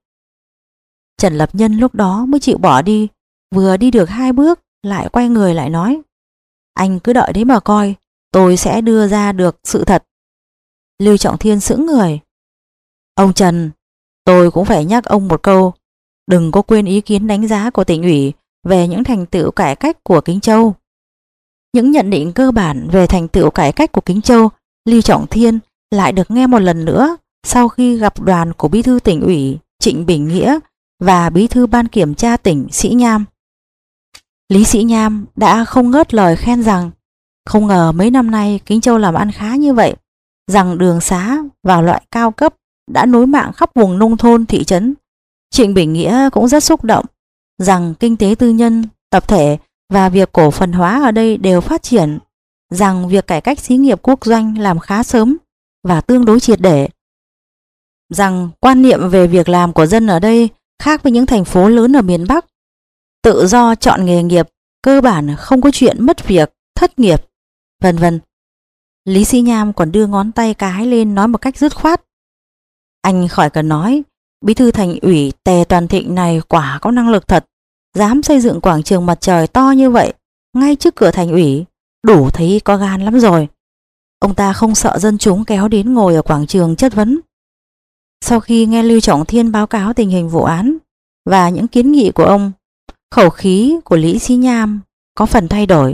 Speaker 1: Trần Lập Nhân lúc đó mới chịu bỏ đi, vừa đi được hai bước lại quay người lại nói. Anh cứ đợi đấy mà coi, tôi sẽ đưa ra được sự thật. Lưu Trọng Thiên sững người. Ông Trần, tôi cũng phải nhắc ông một câu, đừng có quên ý kiến đánh giá của tỉnh ủy về những thành tựu cải cách của Kính Châu. Những nhận định cơ bản về thành tựu cải cách của Kính Châu, Lưu Trọng Thiên lại được nghe một lần nữa sau khi gặp đoàn của Bí thư tỉnh ủy Trịnh Bình Nghĩa và Bí thư ban kiểm tra tỉnh Sĩ Nham. Lý Sĩ Nham đã không ngớt lời khen rằng không ngờ mấy năm nay Kính Châu làm ăn khá như vậy, rằng đường xá và loại cao cấp đã nối mạng khắp vùng nông thôn thị trấn. Trịnh Bình Nghĩa cũng rất xúc động rằng kinh tế tư nhân, tập thể và việc cổ phần hóa ở đây đều phát triển, rằng việc cải cách xí nghiệp quốc doanh làm khá sớm và tương đối triệt để, rằng quan niệm về việc làm của dân ở đây khác với những thành phố lớn ở miền Bắc, tự do chọn nghề nghiệp, cơ bản không có chuyện mất việc, thất nghiệp, vân vân. Lý Sĩ Nham còn đưa ngón tay cái lên nói một cách dứt khoát. Anh khỏi cần nói, Bí thư thành ủy Tề Toàn Thịnh này quả có năng lực thật, dám xây dựng quảng trường mặt trời to như vậy ngay trước cửa thành ủy, đủ thấy có gan lắm rồi. Ông ta không sợ dân chúng kéo đến ngồi ở quảng trường chất vấn. Sau khi nghe Lưu Trọng Thiên báo cáo tình hình vụ án và những kiến nghị của ông, khẩu khí của Lý Sĩ Nham có phần thay đổi.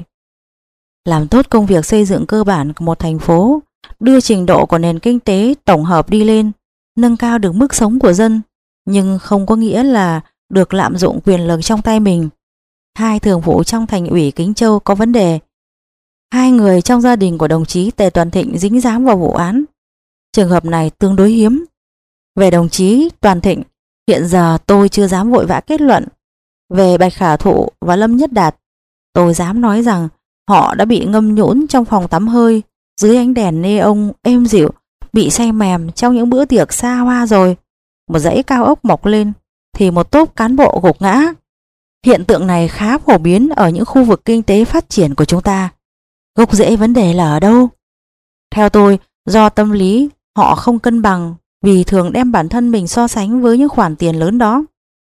Speaker 1: Làm tốt công việc xây dựng cơ bản của một thành phố, đưa trình độ của nền kinh tế tổng hợp đi lên, nâng cao được mức sống của dân, nhưng không có nghĩa là được lạm dụng quyền lực trong tay mình. Hai thường vụ trong thành ủy Kính Châu có vấn đề. Hai người trong gia đình của đồng chí Tề Toàn Thịnh dính dáng vào vụ án. Trường hợp này tương đối hiếm. Về đồng chí Toàn Thịnh, hiện giờ tôi chưa dám vội vã kết luận. Về Bạch Khả Thụ và Lâm Nhất Đạt, tôi dám nói rằng họ đã bị ngâm nhũn trong phòng tắm hơi, dưới ánh đèn neon êm dịu, bị say mềm trong những bữa tiệc xa hoa rồi. Một dãy cao ốc mọc lên thì một tốp cán bộ gục ngã. Hiện tượng này khá phổ biến ở những khu vực kinh tế phát triển của chúng ta. Gốc rễ vấn đề là ở đâu? Theo tôi, do tâm lý họ không cân bằng vì thường đem bản thân mình so sánh với những khoản tiền lớn đó.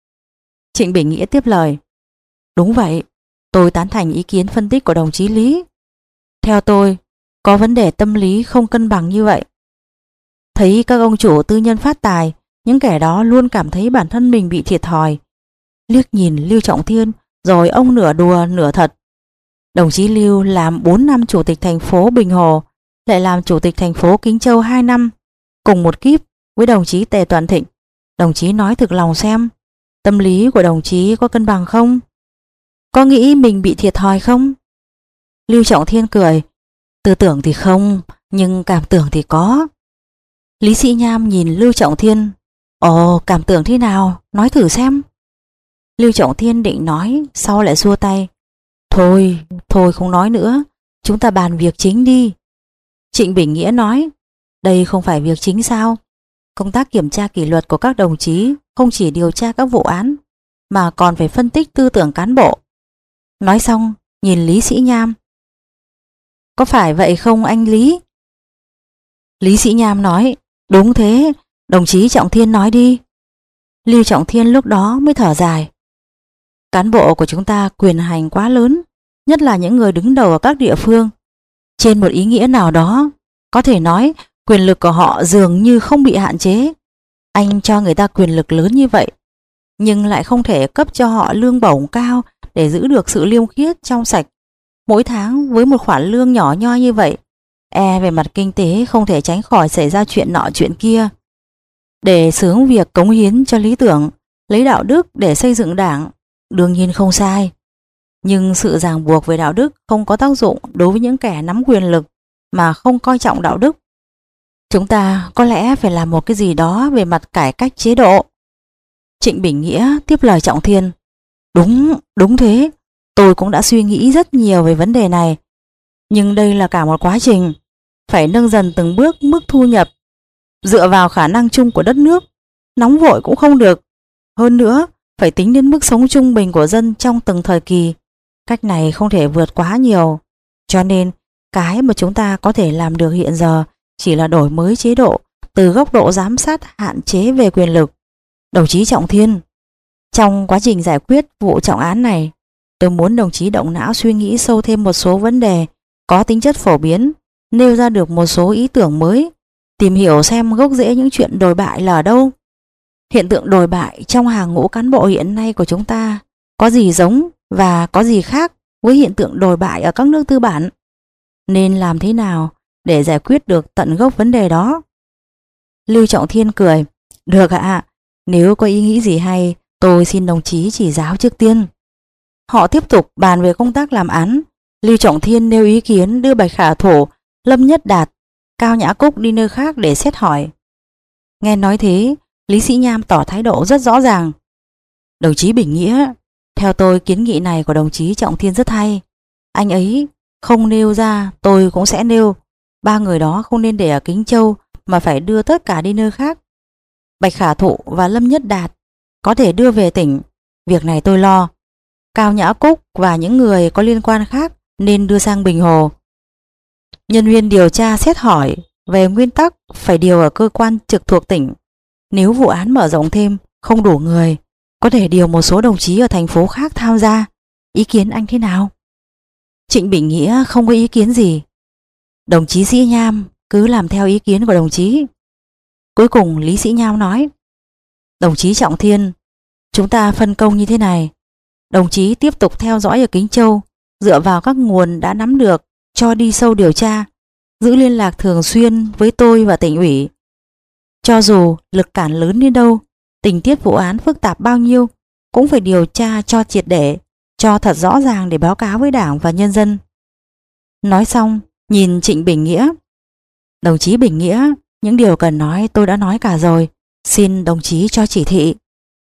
Speaker 1: Trịnh Bình Nghĩa tiếp lời. Đúng vậy, tôi tán thành ý kiến phân tích của đồng chí Lý. Theo tôi, có vấn đề tâm lý không cân bằng như vậy. Thấy các ông chủ tư nhân phát tài, những kẻ đó luôn cảm thấy bản thân mình bị thiệt thòi. Liếc nhìn Lưu Trọng Thiên, rồi ông nửa đùa nửa thật. Đồng chí Lưu làm bốn năm chủ tịch thành phố Bình Hồ, lại làm chủ tịch thành phố Kính Châu hai năm, cùng một kíp với đồng chí Tề Toàn Thịnh. Đồng chí nói thực lòng xem, tâm lý của đồng chí có cân bằng không? Có nghĩ mình bị thiệt thòi không? Lưu Trọng Thiên cười. Tư tưởng thì không, nhưng cảm tưởng thì có. Lý Sĩ Nham nhìn Lưu Trọng Thiên. Ồ, cảm tưởng thế nào? Nói thử xem. Lưu Trọng Thiên định nói, sau lại xua tay. Thôi, thôi không nói nữa, chúng ta bàn việc chính đi. Trịnh Bình Nghĩa nói, đây không phải việc chính sao? Công tác kiểm tra kỷ luật của các đồng chí không chỉ điều tra các vụ án, mà còn phải phân tích tư tưởng cán bộ. Nói xong, nhìn Lý Sĩ Nham. Có phải vậy không anh Lý? Lý Sĩ Nham nói, đúng thế, đồng chí Trọng Thiên nói đi. Lưu Trọng Thiên lúc đó mới thở dài. Cán bộ của chúng ta quyền hành quá lớn, nhất là những người đứng đầu ở các địa phương. Trên một ý nghĩa nào đó, có thể nói quyền lực của họ dường như không bị hạn chế. Anh cho người ta quyền lực lớn như vậy, nhưng lại không thể cấp cho họ lương bổng cao để giữ được sự liêm khiết trong sạch. Mỗi tháng với một khoản lương nhỏ nhoi như vậy, e về mặt kinh tế không thể tránh khỏi xảy ra chuyện nọ chuyện kia. Để xướng việc cống hiến cho lý tưởng, lấy đạo đức để xây dựng đảng, đương nhiên không sai. Nhưng sự ràng buộc về đạo đức không có tác dụng đối với những kẻ nắm quyền lực mà không coi trọng đạo đức. Chúng ta có lẽ phải làm một cái gì đó về mặt cải cách chế độ. Trịnh Bình Nghĩa tiếp lời Trọng Thiên. Đúng, đúng thế. Tôi cũng đã suy nghĩ rất nhiều về vấn đề này. Nhưng đây là cả một quá trình. Phải nâng dần từng bước mức thu nhập, dựa vào khả năng chung của đất nước. Nóng vội cũng không được. Hơn nữa, phải tính đến mức sống trung bình của dân trong từng thời kỳ. Cách này không thể vượt quá nhiều. Cho nên, cái mà chúng ta có thể làm được hiện giờ chỉ là đổi mới chế độ từ góc độ giám sát hạn chế về quyền lực. Đồng chí Trọng Thiên, trong quá trình giải quyết vụ trọng án này, Tôi muốn đồng chí động não suy nghĩ sâu thêm một số vấn đề có tính chất phổ biến, nêu ra được một số ý tưởng mới, tìm hiểu xem gốc rễ những chuyện đồi bại là ở đâu. Hiện tượng đồi bại trong hàng ngũ cán bộ hiện nay của chúng ta có gì giống và có gì khác với hiện tượng đồi bại ở các nước tư bản? Nên làm thế nào để giải quyết được tận gốc vấn đề đó? Lưu Trọng Thiên cười. Được ạ, nếu có ý nghĩ gì hay, tôi xin đồng chí chỉ giáo trước tiên. Họ tiếp tục bàn về công tác làm án. Lưu Trọng Thiên nêu ý kiến đưa Bạch Khả Thổ, Lâm Nhất Đạt, Cao Nhã Cúc đi nơi khác để xét hỏi. Nghe nói thế, Lý Sĩ Nham tỏ thái độ rất rõ ràng. Đồng chí Bình Nghĩa, theo tôi kiến nghị này của đồng chí Trọng Thiên rất hay. Anh ấy không nêu ra, tôi cũng sẽ nêu. Ba người đó không nên để ở Kính Châu mà phải đưa tất cả đi nơi khác. Bạch Khả Thụ và Lâm Nhất Đạt có thể đưa về tỉnh, việc này tôi lo. Cao Nhã Cúc và những người có liên quan khác nên đưa sang Bình Hồ. Nhân viên điều tra xét hỏi về nguyên tắc phải điều ở cơ quan trực thuộc tỉnh. Nếu vụ án mở rộng thêm không đủ người, có thể điều một số đồng chí ở thành phố khác tham gia. Ý kiến anh thế nào? Trịnh Bình Nghĩa không có ý kiến gì. Đồng chí Sĩ Nham cứ làm theo ý kiến của đồng chí. Cuối cùng Lý Sĩ Nham nói, đồng chí Trọng Thiên, chúng ta phân công như thế này. Đồng chí tiếp tục theo dõi ở Kính Châu, dựa vào các nguồn đã nắm được cho đi sâu điều tra, giữ liên lạc thường xuyên với tôi và tỉnh ủy. Cho dù lực cản lớn đến đâu, tình tiết vụ án phức tạp bao nhiêu, cũng phải điều tra cho triệt để, cho thật rõ ràng để báo cáo với Đảng và nhân dân. Nói xong, nhìn Trịnh Bình Nghĩa. Đồng chí Bình Nghĩa, những điều cần nói tôi đã nói cả rồi, xin đồng chí cho chỉ thị.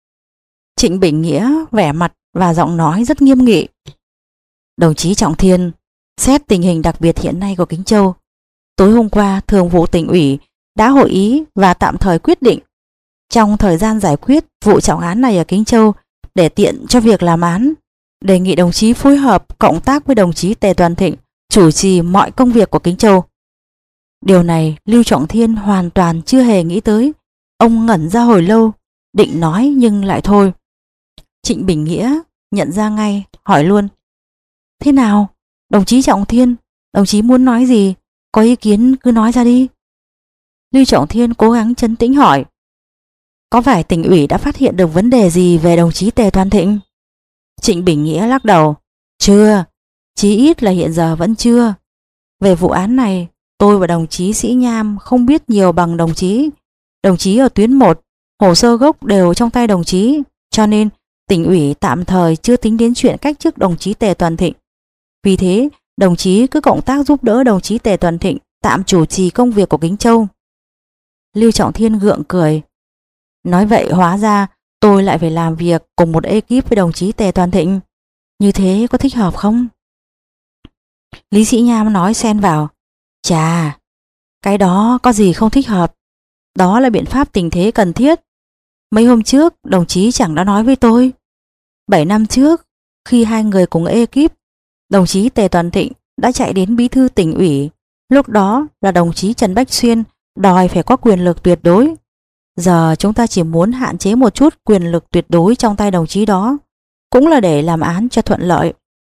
Speaker 1: Trịnh Bình Nghĩa vẻ mặt và giọng nói rất nghiêm nghị. Đồng chí Trọng Thiên, xét tình hình đặc biệt hiện nay của Kính Châu, tối hôm qua Thường vụ tỉnh ủy đã hội ý và tạm thời quyết định trong thời gian giải quyết vụ trọng án này ở Kính Châu để tiện cho việc làm án, đề nghị đồng chí phối hợp cộng tác với đồng chí Tề Toàn Thịnh chủ trì mọi công việc của Kính Châu. Điều này Lưu Trọng Thiên hoàn toàn chưa hề nghĩ tới. Ông ngẩn ra hồi lâu, định nói nhưng lại thôi. Trịnh Bình Nghĩa nhận ra ngay, hỏi luôn. Thế nào? Đồng chí Trọng Thiên, đồng chí muốn nói gì? Có ý kiến cứ nói ra đi. Lưu Trọng Thiên cố gắng trấn tĩnh hỏi. Có phải tỉnh ủy đã phát hiện được vấn đề gì về đồng chí Tề Toàn Thịnh? Trịnh Bình Nghĩa lắc đầu. Chưa, chí ít là hiện giờ vẫn chưa. Về vụ án này, tôi và đồng chí Sĩ Nham không biết nhiều bằng đồng chí. Đồng chí ở tuyến một, hồ sơ gốc đều trong tay đồng chí, cho nên tỉnh ủy tạm thời chưa tính đến chuyện cách chức đồng chí Tề Toàn Thịnh. Vì thế, đồng chí cứ cộng tác giúp đỡ đồng chí Tề Toàn Thịnh tạm chủ trì công việc của Kính Châu. Lưu Trọng Thiên gượng cười. Nói vậy hóa ra tôi lại phải làm việc cùng một ekip với đồng chí Tề Toàn Thịnh. Như thế có thích hợp không? Lý Sĩ Nham nói xen vào. Chà, cái đó có gì không thích hợp. Đó là biện pháp tình thế cần thiết. Mấy hôm trước đồng chí chẳng đã nói với tôi. Bảy năm trước, khi hai người cùng ekip, đồng chí Tề Toàn Thịnh đã chạy đến bí thư tỉnh ủy. Lúc đó là đồng chí Trần Bách Xuyên đòi phải có quyền lực tuyệt đối. Giờ chúng ta chỉ muốn hạn chế một chút quyền lực tuyệt đối trong tay đồng chí đó, cũng là để làm án cho thuận lợi.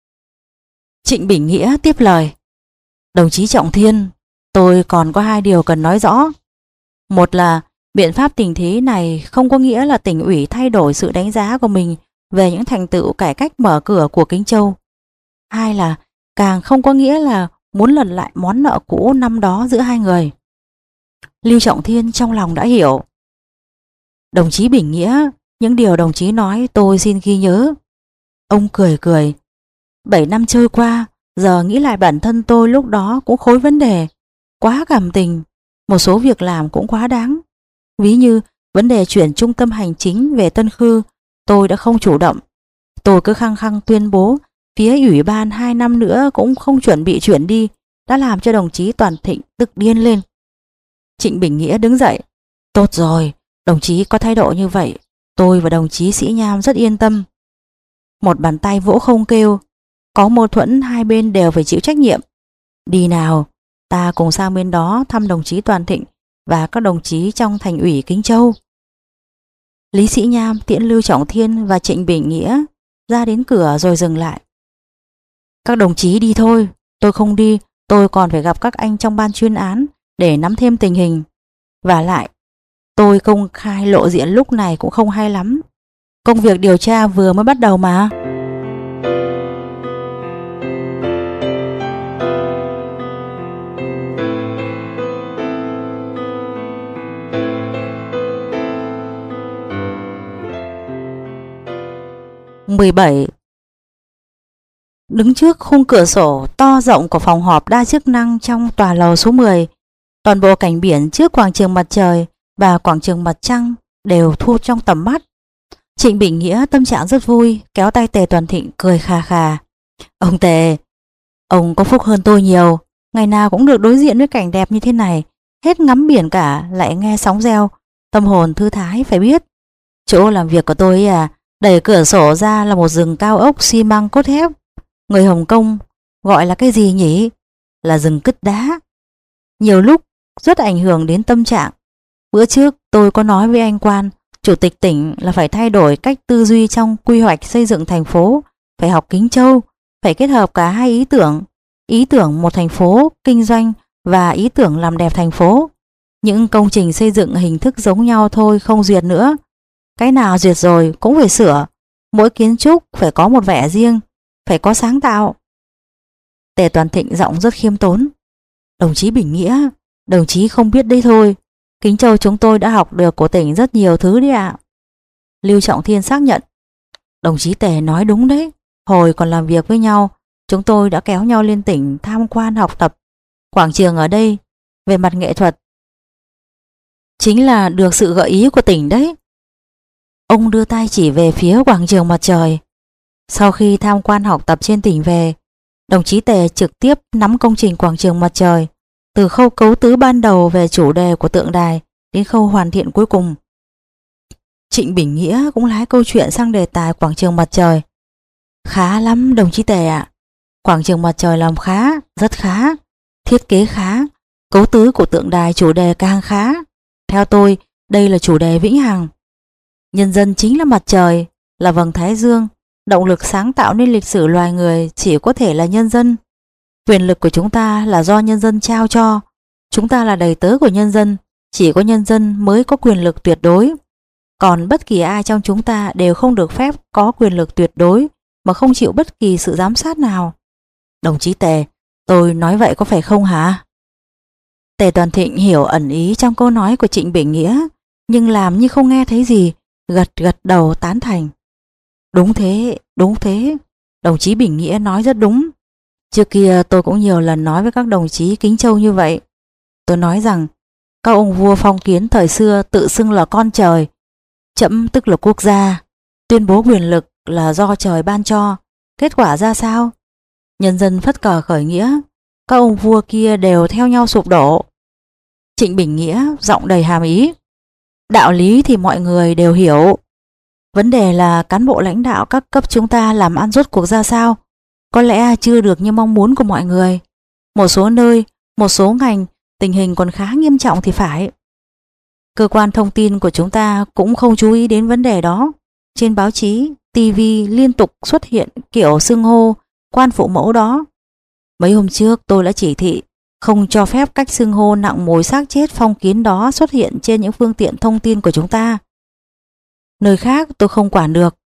Speaker 1: Trịnh Bình Nghĩa tiếp lời. Đồng chí Trọng Thiên, tôi còn có hai điều cần nói rõ. Một là biện pháp tình thế này không có nghĩa là tỉnh ủy thay đổi sự đánh giá của mình về những thành tựu cải cách mở cửa của Kính Châu. Hai là càng không có nghĩa là muốn lần lại món nợ cũ năm đó giữa hai người. Lưu Trọng Thiên trong lòng đã hiểu. Đồng chí Bình Nghĩa, những điều đồng chí nói tôi xin ghi nhớ. Ông cười cười. Bảy năm trôi qua, giờ nghĩ lại bản thân tôi lúc đó cũng khối vấn đề, quá cảm tình, một số việc làm cũng quá đáng. Ví như vấn đề chuyển trung tâm hành chính về Tân Khư, tôi đã không chủ động. Tôi cứ khăng khăng tuyên bố phía ủy ban hai năm nữa cũng không chuẩn bị chuyển đi, đã làm cho đồng chí Toàn Thịnh tức điên lên. Trịnh Bình Nghĩa đứng dậy. Tốt rồi, đồng chí có thái độ như vậy, tôi và đồng chí Sĩ Nham rất yên tâm. Một bàn tay vỗ không kêu, có mâu thuẫn hai bên đều phải chịu trách nhiệm. Đi nào, ta cùng sang bên đó thăm đồng chí Toàn Thịnh và các đồng chí trong thành ủy Kính Châu. Lý Sĩ Nham tiễn Lưu Trọng Thiên và Trịnh Bình Nghĩa ra đến cửa rồi dừng lại. Các đồng chí đi thôi, tôi không đi, tôi còn phải gặp các anh trong ban chuyên án để nắm thêm tình hình. Và lại, tôi công khai lộ diện lúc này cũng không hay lắm. Công việc điều tra vừa mới bắt đầu mà. mười bảy. Đứng trước khung cửa sổ to rộng của phòng họp đa chức năng trong tòa lầu số mười, toàn bộ cảnh biển trước quảng trường Mặt Trời và quảng trường Mặt Trăng đều thu trong tầm mắt. Trịnh Bình Nghĩa tâm trạng rất vui, kéo tay Tề Toàn Thịnh cười khà khà. Ông Tề, ông có phúc hơn tôi nhiều, ngày nào cũng được đối diện với cảnh đẹp như thế này, hết ngắm biển cả lại nghe sóng reo, tâm hồn thư thái phải biết. Chỗ làm việc của tôi ấy à, đẩy cửa sổ ra là một rừng cao ốc xi măng cốt thép. Người Hồng Kông gọi là cái gì nhỉ? Là rừng cứt đá. Nhiều lúc rất ảnh hưởng đến tâm trạng. Bữa trước tôi có nói với anh Quan, chủ tịch tỉnh, là phải thay đổi cách tư duy trong quy hoạch xây dựng thành phố, phải học Kính Châu, phải kết hợp cả hai ý tưởng. Ý tưởng một thành phố kinh doanh và ý tưởng làm đẹp thành phố. Những công trình xây dựng hình thức giống nhau thôi không duyệt nữa. Cái nào duyệt rồi cũng phải sửa. Mỗi kiến trúc phải có một vẻ riêng, phải có sáng tạo. Tề Toàn Thịnh giọng rất khiêm tốn. Đồng chí Bình Nghĩa, đồng chí không biết đây thôi, Kính Châu chúng tôi đã học được của tỉnh rất nhiều thứ đấy ạ. Lưu Trọng Thiên xác nhận. Đồng chí Tề nói đúng đấy, hồi còn làm việc với nhau, chúng tôi đã kéo nhau lên tỉnh tham quan học tập. Quảng trường ở đây, về mặt nghệ thuật, chính là được sự gợi ý của tỉnh đấy. Ông đưa tay chỉ về phía quảng trường Mặt Trời. Sau khi tham quan học tập trên tỉnh về, đồng chí Tề trực tiếp nắm công trình quảng trường Mặt Trời, từ khâu cấu tứ ban đầu về chủ đề của tượng đài đến khâu hoàn thiện cuối cùng. Trịnh Bình Nghĩa cũng lái câu chuyện sang đề tài quảng trường Mặt Trời. Khá lắm đồng chí Tề ạ. Quảng trường Mặt Trời làm khá, rất khá, thiết kế khá, cấu tứ của tượng đài chủ đề càng khá. Theo tôi, đây là chủ đề vĩnh hằng. Nhân dân chính là mặt trời, là vầng thái dương. Động lực sáng tạo nên lịch sử loài người chỉ có thể là nhân dân. Quyền lực của chúng ta là do nhân dân trao cho. Chúng ta là đầy tớ của nhân dân. Chỉ có nhân dân mới có quyền lực tuyệt đối. Còn bất kỳ ai trong chúng ta đều không được phép có quyền lực tuyệt đối mà không chịu bất kỳ sự giám sát nào. Đồng chí Tề, tôi nói vậy có phải không hả? Tề Toàn Thịnh hiểu ẩn ý trong câu nói của Trịnh Bình Nghĩa, nhưng làm như không nghe thấy gì, gật gật đầu tán thành. Đúng thế, đúng thế, đồng chí Bình Nghĩa nói rất đúng. Trước kia tôi cũng nhiều lần nói với các đồng chí Kính Châu như vậy. Tôi nói rằng các ông vua phong kiến thời xưa tự xưng là con trời, trẫm tức là quốc gia, tuyên bố quyền lực là do trời ban cho. Kết quả ra sao? Nhân dân phất cờ khởi nghĩa, các ông vua kia đều theo nhau sụp đổ. Trịnh Bình Nghĩa giọng đầy hàm ý. Đạo lý thì mọi người đều hiểu. Vấn đề là cán bộ lãnh đạo các cấp chúng ta làm ăn rốt cuộc ra sao? Có lẽ chưa được như mong muốn của mọi người. Một số nơi, một số ngành, tình hình còn khá nghiêm trọng thì phải. Cơ quan thông tin của chúng ta cũng không chú ý đến vấn đề đó. Trên báo chí, ti vi liên tục xuất hiện kiểu xưng hô quan phụ mẫu đó. Mấy hôm trước tôi đã chỉ thị không cho phép cách xưng hô nặng mùi xác chết phong kiến đó xuất hiện trên những phương tiện thông tin của chúng ta. Nơi khác tôi không quản được.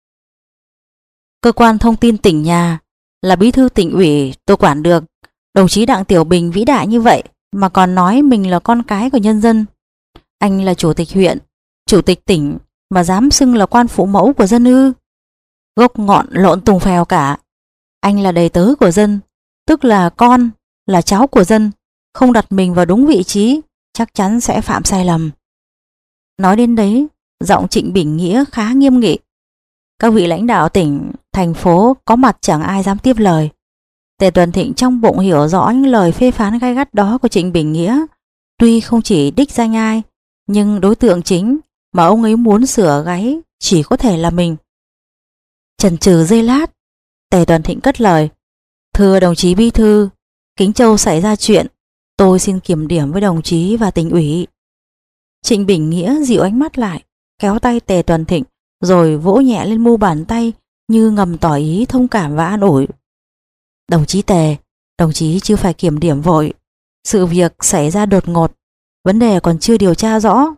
Speaker 1: Cơ quan thông tin tỉnh nhà, là bí thư tỉnh ủy tôi quản được. Đồng chí Đặng Tiểu Bình vĩ đại như vậy mà còn nói mình là con cái của nhân dân. Anh là chủ tịch huyện, chủ tịch tỉnh mà dám xưng là quan phụ mẫu của dân ư? Gốc ngọn lộn tùng phèo cả. Anh là đầy tớ của dân, tức là con, là cháu của dân, không đặt mình vào đúng vị trí, chắc chắn sẽ phạm sai lầm. Nói đến đấy, giọng Trịnh Bình Nghĩa khá nghiêm nghị. Các vị lãnh đạo tỉnh, thành phố có mặt chẳng ai dám tiếp lời. Tề Tuần Thịnh trong bụng hiểu rõ những lời phê phán gay gắt đó của Trịnh Bình Nghĩa. Tuy không chỉ đích danh ai, nhưng đối tượng chính mà ông ấy muốn sửa gáy chỉ có thể là mình. Chần chừ giây lát, Tề Tuần Thịnh cất lời. Thưa đồng chí bí thư, Kính Châu xảy ra chuyện, tôi xin kiểm điểm với đồng chí và tỉnh ủy. Trịnh Bình Nghĩa dịu ánh mắt lại, kéo tay Tề Tuần Thịnh rồi vỗ nhẹ lên mu bàn tay như ngầm tỏ ý thông cảm và an ủi. Đồng chí Tề, đồng chí chưa phải kiểm điểm vội. Sự việc xảy ra đột ngột, vấn đề còn chưa điều tra rõ.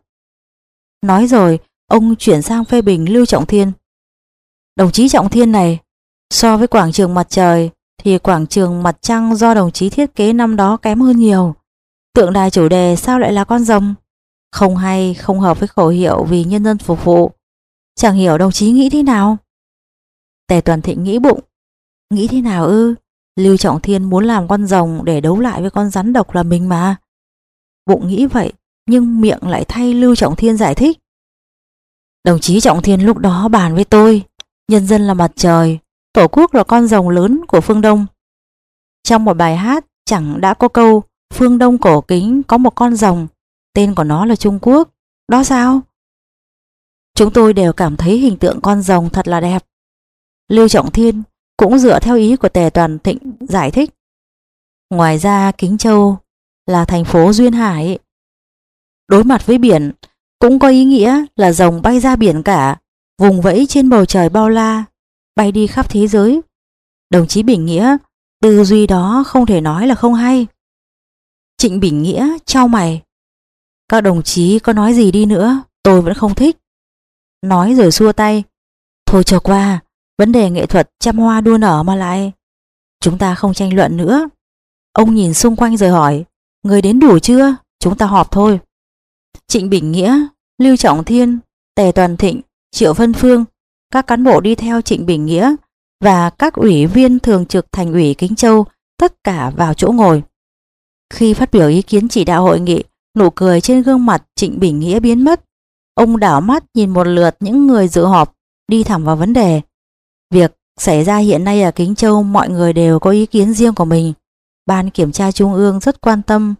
Speaker 1: Nói rồi, ông chuyển sang phê bình Lưu Trọng Thiên. Đồng chí Trọng Thiên này, so với quảng trường mặt trời thì quảng trường mặt trăng do đồng chí thiết kế năm đó kém hơn nhiều. Tượng đài chủ đề sao lại là con rồng? Không hay, không hợp với khẩu hiệu vì nhân dân phục vụ. Chẳng hiểu đồng chí nghĩ thế nào? Tề Toàn Thịnh nghĩ bụng. Nghĩ thế nào ư? Lưu Trọng Thiên muốn làm con rồng để đấu lại với con rắn độc là mình mà. Bụng nghĩ vậy, nhưng miệng lại thay Lưu Trọng Thiên giải thích. Đồng chí Trọng Thiên lúc đó bàn với tôi, nhân dân là mặt trời, tổ quốc là con rồng lớn của phương Đông. Trong một bài hát chẳng đã có câu phương Đông cổ kính có một con rồng, tên của nó là Trung Quốc. Đó sao? Chúng tôi đều cảm thấy hình tượng con rồng thật là đẹp. Lưu Trọng Thiên cũng dựa theo ý của Tề Toàn Thịnh giải thích. Ngoài ra Kính Châu là thành phố duyên hải, đối mặt với biển, cũng có ý nghĩa là rồng bay ra biển cả, vùng vẫy trên bầu trời bao la, bay đi khắp thế giới. Đồng chí Bình Nghĩa, tư duy đó không thể nói là không hay. Trịnh Bình Nghĩa chau mày. Các đồng chí có nói gì đi nữa, tôi vẫn không thích. Nói rồi xua tay. Thôi cho qua, vấn đề nghệ thuật trăm hoa đua nở mà lại. Chúng ta không tranh luận nữa. Ông nhìn xung quanh rồi hỏi, người đến đủ chưa? Chúng ta họp thôi. Trịnh Bình Nghĩa, Lưu Trọng Thiên, Tề Toàn Thịnh, Triệu Vân Phương, các cán bộ đi theo Trịnh Bình Nghĩa và các ủy viên thường trực Thành ủy Kính Châu tất cả vào chỗ ngồi. Khi phát biểu ý kiến chỉ đạo hội nghị, nụ cười trên gương mặt Trịnh Bình Nghĩa biến mất. Ông đảo mắt nhìn một lượt những người dự họp, đi thẳng vào vấn đề. Việc xảy ra hiện nay ở Kính Châu mọi người đều có ý kiến riêng của mình. Ban Kiểm tra Trung ương rất quan tâm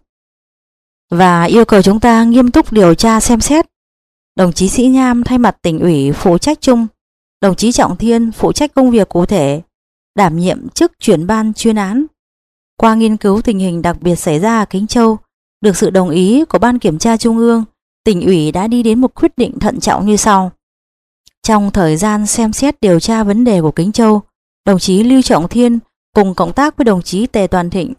Speaker 1: và yêu cầu chúng ta nghiêm túc điều tra xem xét. Đồng chí Sĩ Nham thay mặt tỉnh ủy phụ trách chung, đồng chí Trọng Thiên phụ trách công việc cụ thể, đảm nhiệm chức trưởng ban chuyên án. Qua nghiên cứu tình hình đặc biệt xảy ra ở Kính Châu, được sự đồng ý của Ban Kiểm tra Trung ương, tỉnh ủy đã đi đến một quyết định thận trọng như sau. Trong thời gian xem xét điều tra vấn đề của Kính Châu, đồng chí Lưu Trọng Thiên cùng cộng tác với đồng chí Tề Toàn Thịnh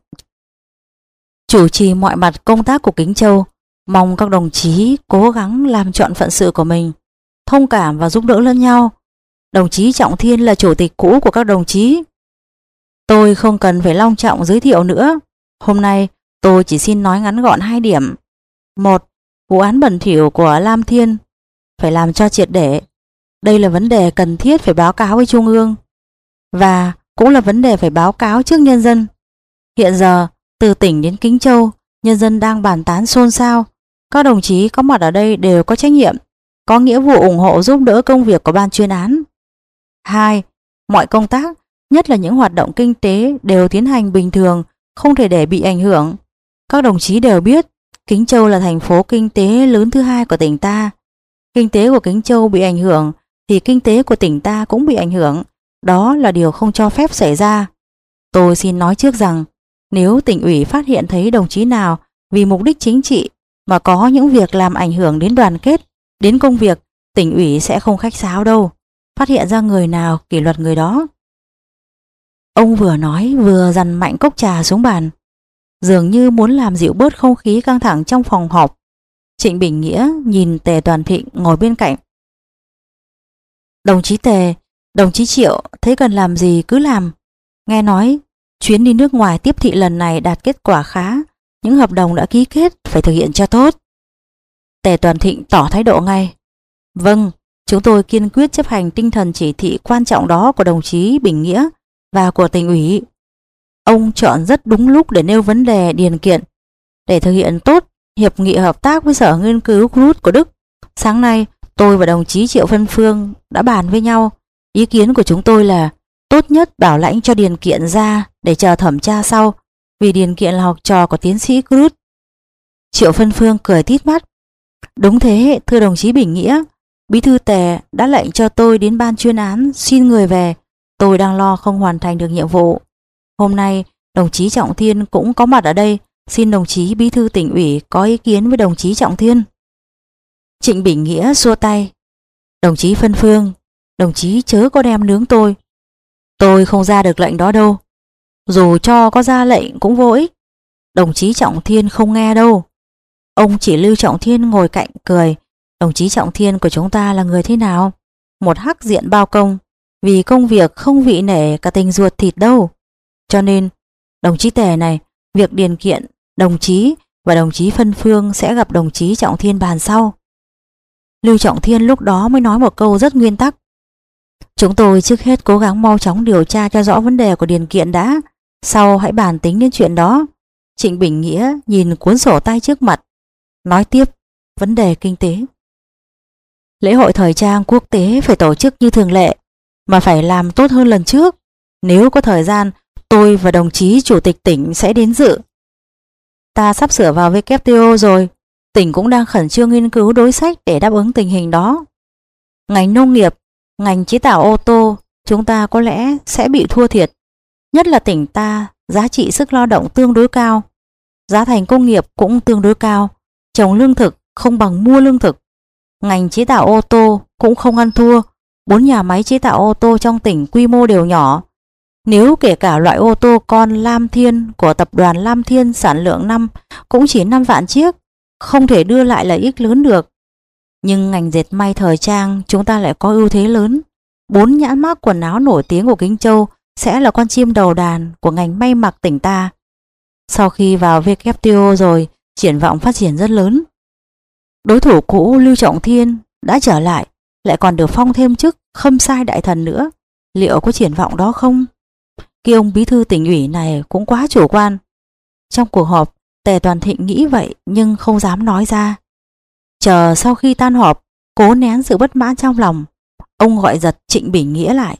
Speaker 1: chủ trì mọi mặt công tác của Kính Châu. Mong các đồng chí cố gắng làm trọn phận sự của mình, thông cảm và giúp đỡ lẫn nhau. Đồng chí Trọng Thiên là chủ tịch cũ của các đồng chí. Tôi không cần phải long trọng giới thiệu nữa. Hôm nay tôi chỉ xin nói ngắn gọn hai điểm. Một, vụ án bẩn thỉu của Lam Thiên phải làm cho triệt để. Đây là vấn đề cần thiết phải báo cáo với Trung ương, và cũng là vấn đề phải báo cáo trước nhân dân. Hiện giờ, từ tỉnh đến Kính Châu, nhân dân đang bàn tán xôn xao. Các đồng chí có mặt ở đây đều có trách nhiệm, có nghĩa vụ ủng hộ giúp đỡ công việc của ban chuyên án. Hai, mọi công tác, nhất là những hoạt động kinh tế đều tiến hành bình thường, không thể để bị ảnh hưởng. Các đồng chí đều biết, Kính Châu là thành phố kinh tế lớn thứ hai của tỉnh ta. Kinh tế của Kính Châu bị ảnh hưởng thì kinh tế của tỉnh ta cũng bị ảnh hưởng. Đó là điều không cho phép xảy ra. Tôi xin nói trước rằng, nếu tỉnh ủy phát hiện thấy đồng chí nào vì mục đích chính trị mà có những việc làm ảnh hưởng đến đoàn kết, đến công việc, tỉnh ủy sẽ không khách sáo đâu. Phát hiện ra người nào kỷ luật người đó. Ông vừa nói vừa dằn mạnh cốc trà xuống bàn, dường như muốn làm dịu bớt không khí căng thẳng trong phòng họp. Trịnh Bình Nghĩa nhìn Tề Toàn Thịnh ngồi bên cạnh. Đồng chí Tề, đồng chí Triệu thấy cần làm gì cứ làm. Nghe nói chuyến đi nước ngoài tiếp thị lần này đạt kết quả khá, những hợp đồng đã ký kết phải thực hiện cho tốt. Tề Toàn Thịnh tỏ thái độ ngay. Vâng, chúng tôi kiên quyết chấp hành tinh thần chỉ thị quan trọng đó của đồng chí Bình Nghĩa và của tỉnh ủy. Ông chọn rất đúng lúc để nêu vấn đề điền kiện. Để thực hiện tốt hiệp nghị hợp tác với Sở Nghiên cứu Cruz của Đức, sáng nay tôi và đồng chí Triệu Vân Phương đã bàn với nhau. Ý kiến của chúng tôi là tốt nhất bảo lãnh cho điền kiện ra để chờ thẩm tra sau, vì điền kiện là học trò của tiến sĩ Cruz. Triệu Vân Phương cười tít mắt. Đúng thế, thưa đồng chí Bình Nghĩa, Bí thư Tề đã lệnh cho tôi đến ban chuyên án xin người về. Tôi đang lo không hoàn thành được nhiệm vụ. Hôm nay đồng chí Trọng Thiên cũng có mặt ở đây, xin đồng chí Bí thư tỉnh ủy có ý kiến với đồng chí Trọng Thiên. Trịnh Bình Nghĩa xua tay. Đồng chí Vân Phương, đồng chí chớ có đem nướng tôi. Tôi không ra được lệnh đó đâu. dù cho có ra lệnh cũng vô ích. Đồng chí Trọng Thiên không nghe đâu. Ông chỉ Lưu Trọng Thiên ngồi cạnh cười. Đồng chí Trọng Thiên của chúng ta là người thế nào? Một hắc diện bao công, vì công việc không vị nể cả tình ruột thịt đâu. Cho nên, đồng chí Tề này, việc điền kiện, đồng chí và đồng chí Phân Phương sẽ gặp đồng chí Trọng Thiên bàn sau. Lưu Trọng Thiên lúc đó mới nói một câu rất nguyên tắc. Chúng tôi trước hết cố gắng mau chóng điều tra cho rõ vấn đề của điền kiện đã, sau hãy bàn tính đến chuyện đó. Trịnh Bình Nghĩa nhìn cuốn sổ tay trước mặt, nói tiếp vấn đề kinh tế. Lễ hội thời trang quốc tế phải tổ chức như thường lệ, mà phải làm tốt hơn lần trước. Nếu có thời gian, tôi và đồng chí chủ tịch tỉnh sẽ đến dự. Ta sắp sửa vào vê kép tê o rồi, tỉnh cũng đang khẩn trương nghiên cứu đối sách để đáp ứng tình hình đó. Ngành nông nghiệp, ngành chế tạo ô tô, chúng ta có lẽ sẽ bị thua thiệt. Nhất là tỉnh ta, giá trị sức lao động tương đối cao, giá thành công nghiệp cũng tương đối cao, trồng lương thực không bằng mua lương thực. Ngành chế tạo ô tô cũng không ăn thua, bốn nhà máy chế tạo ô tô trong tỉnh quy mô đều nhỏ. Nếu kể cả loại ô tô con Lam Thiên của tập đoàn Lam Thiên sản lượng năm cũng chỉ năm vạn chiếc, không thể đưa lại lợi ích lớn được. Nhưng ngành dệt may thời trang chúng ta lại có ưu thế lớn. Bốn nhãn mác quần áo nổi tiếng của Kinh Châu sẽ là con chim đầu đàn của ngành may mặc tỉnh ta. Sau khi vào vê kép tê o rồi, triển vọng phát triển rất lớn. Đối thủ cũ Lưu Trọng Thiên đã trở lại, lại còn được phong thêm chức Khâm Sai đại thần nữa. Liệu có triển vọng đó không? Cái ông bí thư tỉnh ủy này cũng quá chủ quan. Trong cuộc họp, Tề Toàn Thịnh nghĩ vậy nhưng không dám nói ra. Chờ sau khi tan họp, cố nén sự bất mãn trong lòng, ông gọi giật Trịnh Bình Nghĩa lại.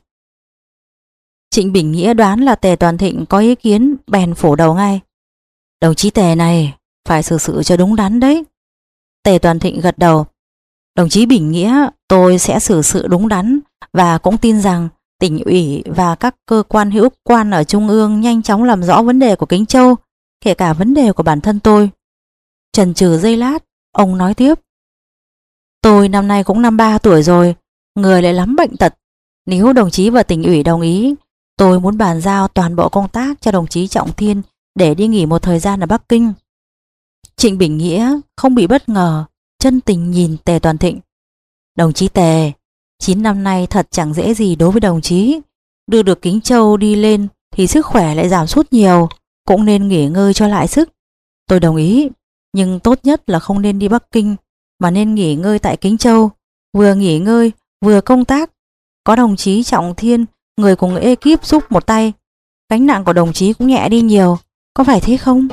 Speaker 1: Trịnh Bình Nghĩa đoán là Tề Toàn Thịnh có ý kiến, bèn phủ đầu ngay. Đồng chí Tề này phải xử sự cho đúng đắn đấy. Tề Toàn Thịnh gật đầu. Đồng chí Bình Nghĩa, tôi sẽ xử sự đúng đắn và cũng tin rằng tỉnh ủy và các cơ quan hữu quan ở trung ương nhanh chóng làm rõ vấn đề của Kính Châu, kể cả vấn đề của bản thân tôi. Chần chừ giây lát, ông nói tiếp. Tôi năm nay cũng năm ba tuổi rồi, người lại lắm bệnh tật. Nếu đồng chí và tỉnh ủy đồng ý, tôi muốn bàn giao toàn bộ công tác cho đồng chí Trọng Thiên để đi nghỉ một thời gian ở Bắc Kinh. Trịnh Bình Nghĩa không bị bất ngờ, chân tình nhìn Tề Toàn Thịnh. Đồng chí Tề, chín năm nay thật chẳng dễ gì đối với đồng chí. Đưa được Kính Châu đi lên thì sức khỏe lại giảm sút nhiều, cũng nên nghỉ ngơi cho lại sức. Tôi đồng ý, nhưng tốt nhất là không nên đi Bắc Kinh, mà nên nghỉ ngơi tại Kính Châu, vừa nghỉ ngơi vừa công tác. Có đồng chí Trọng Thiên, người cùng ekip giúp một tay, gánh nặng của đồng chí cũng nhẹ đi nhiều, có phải thế không?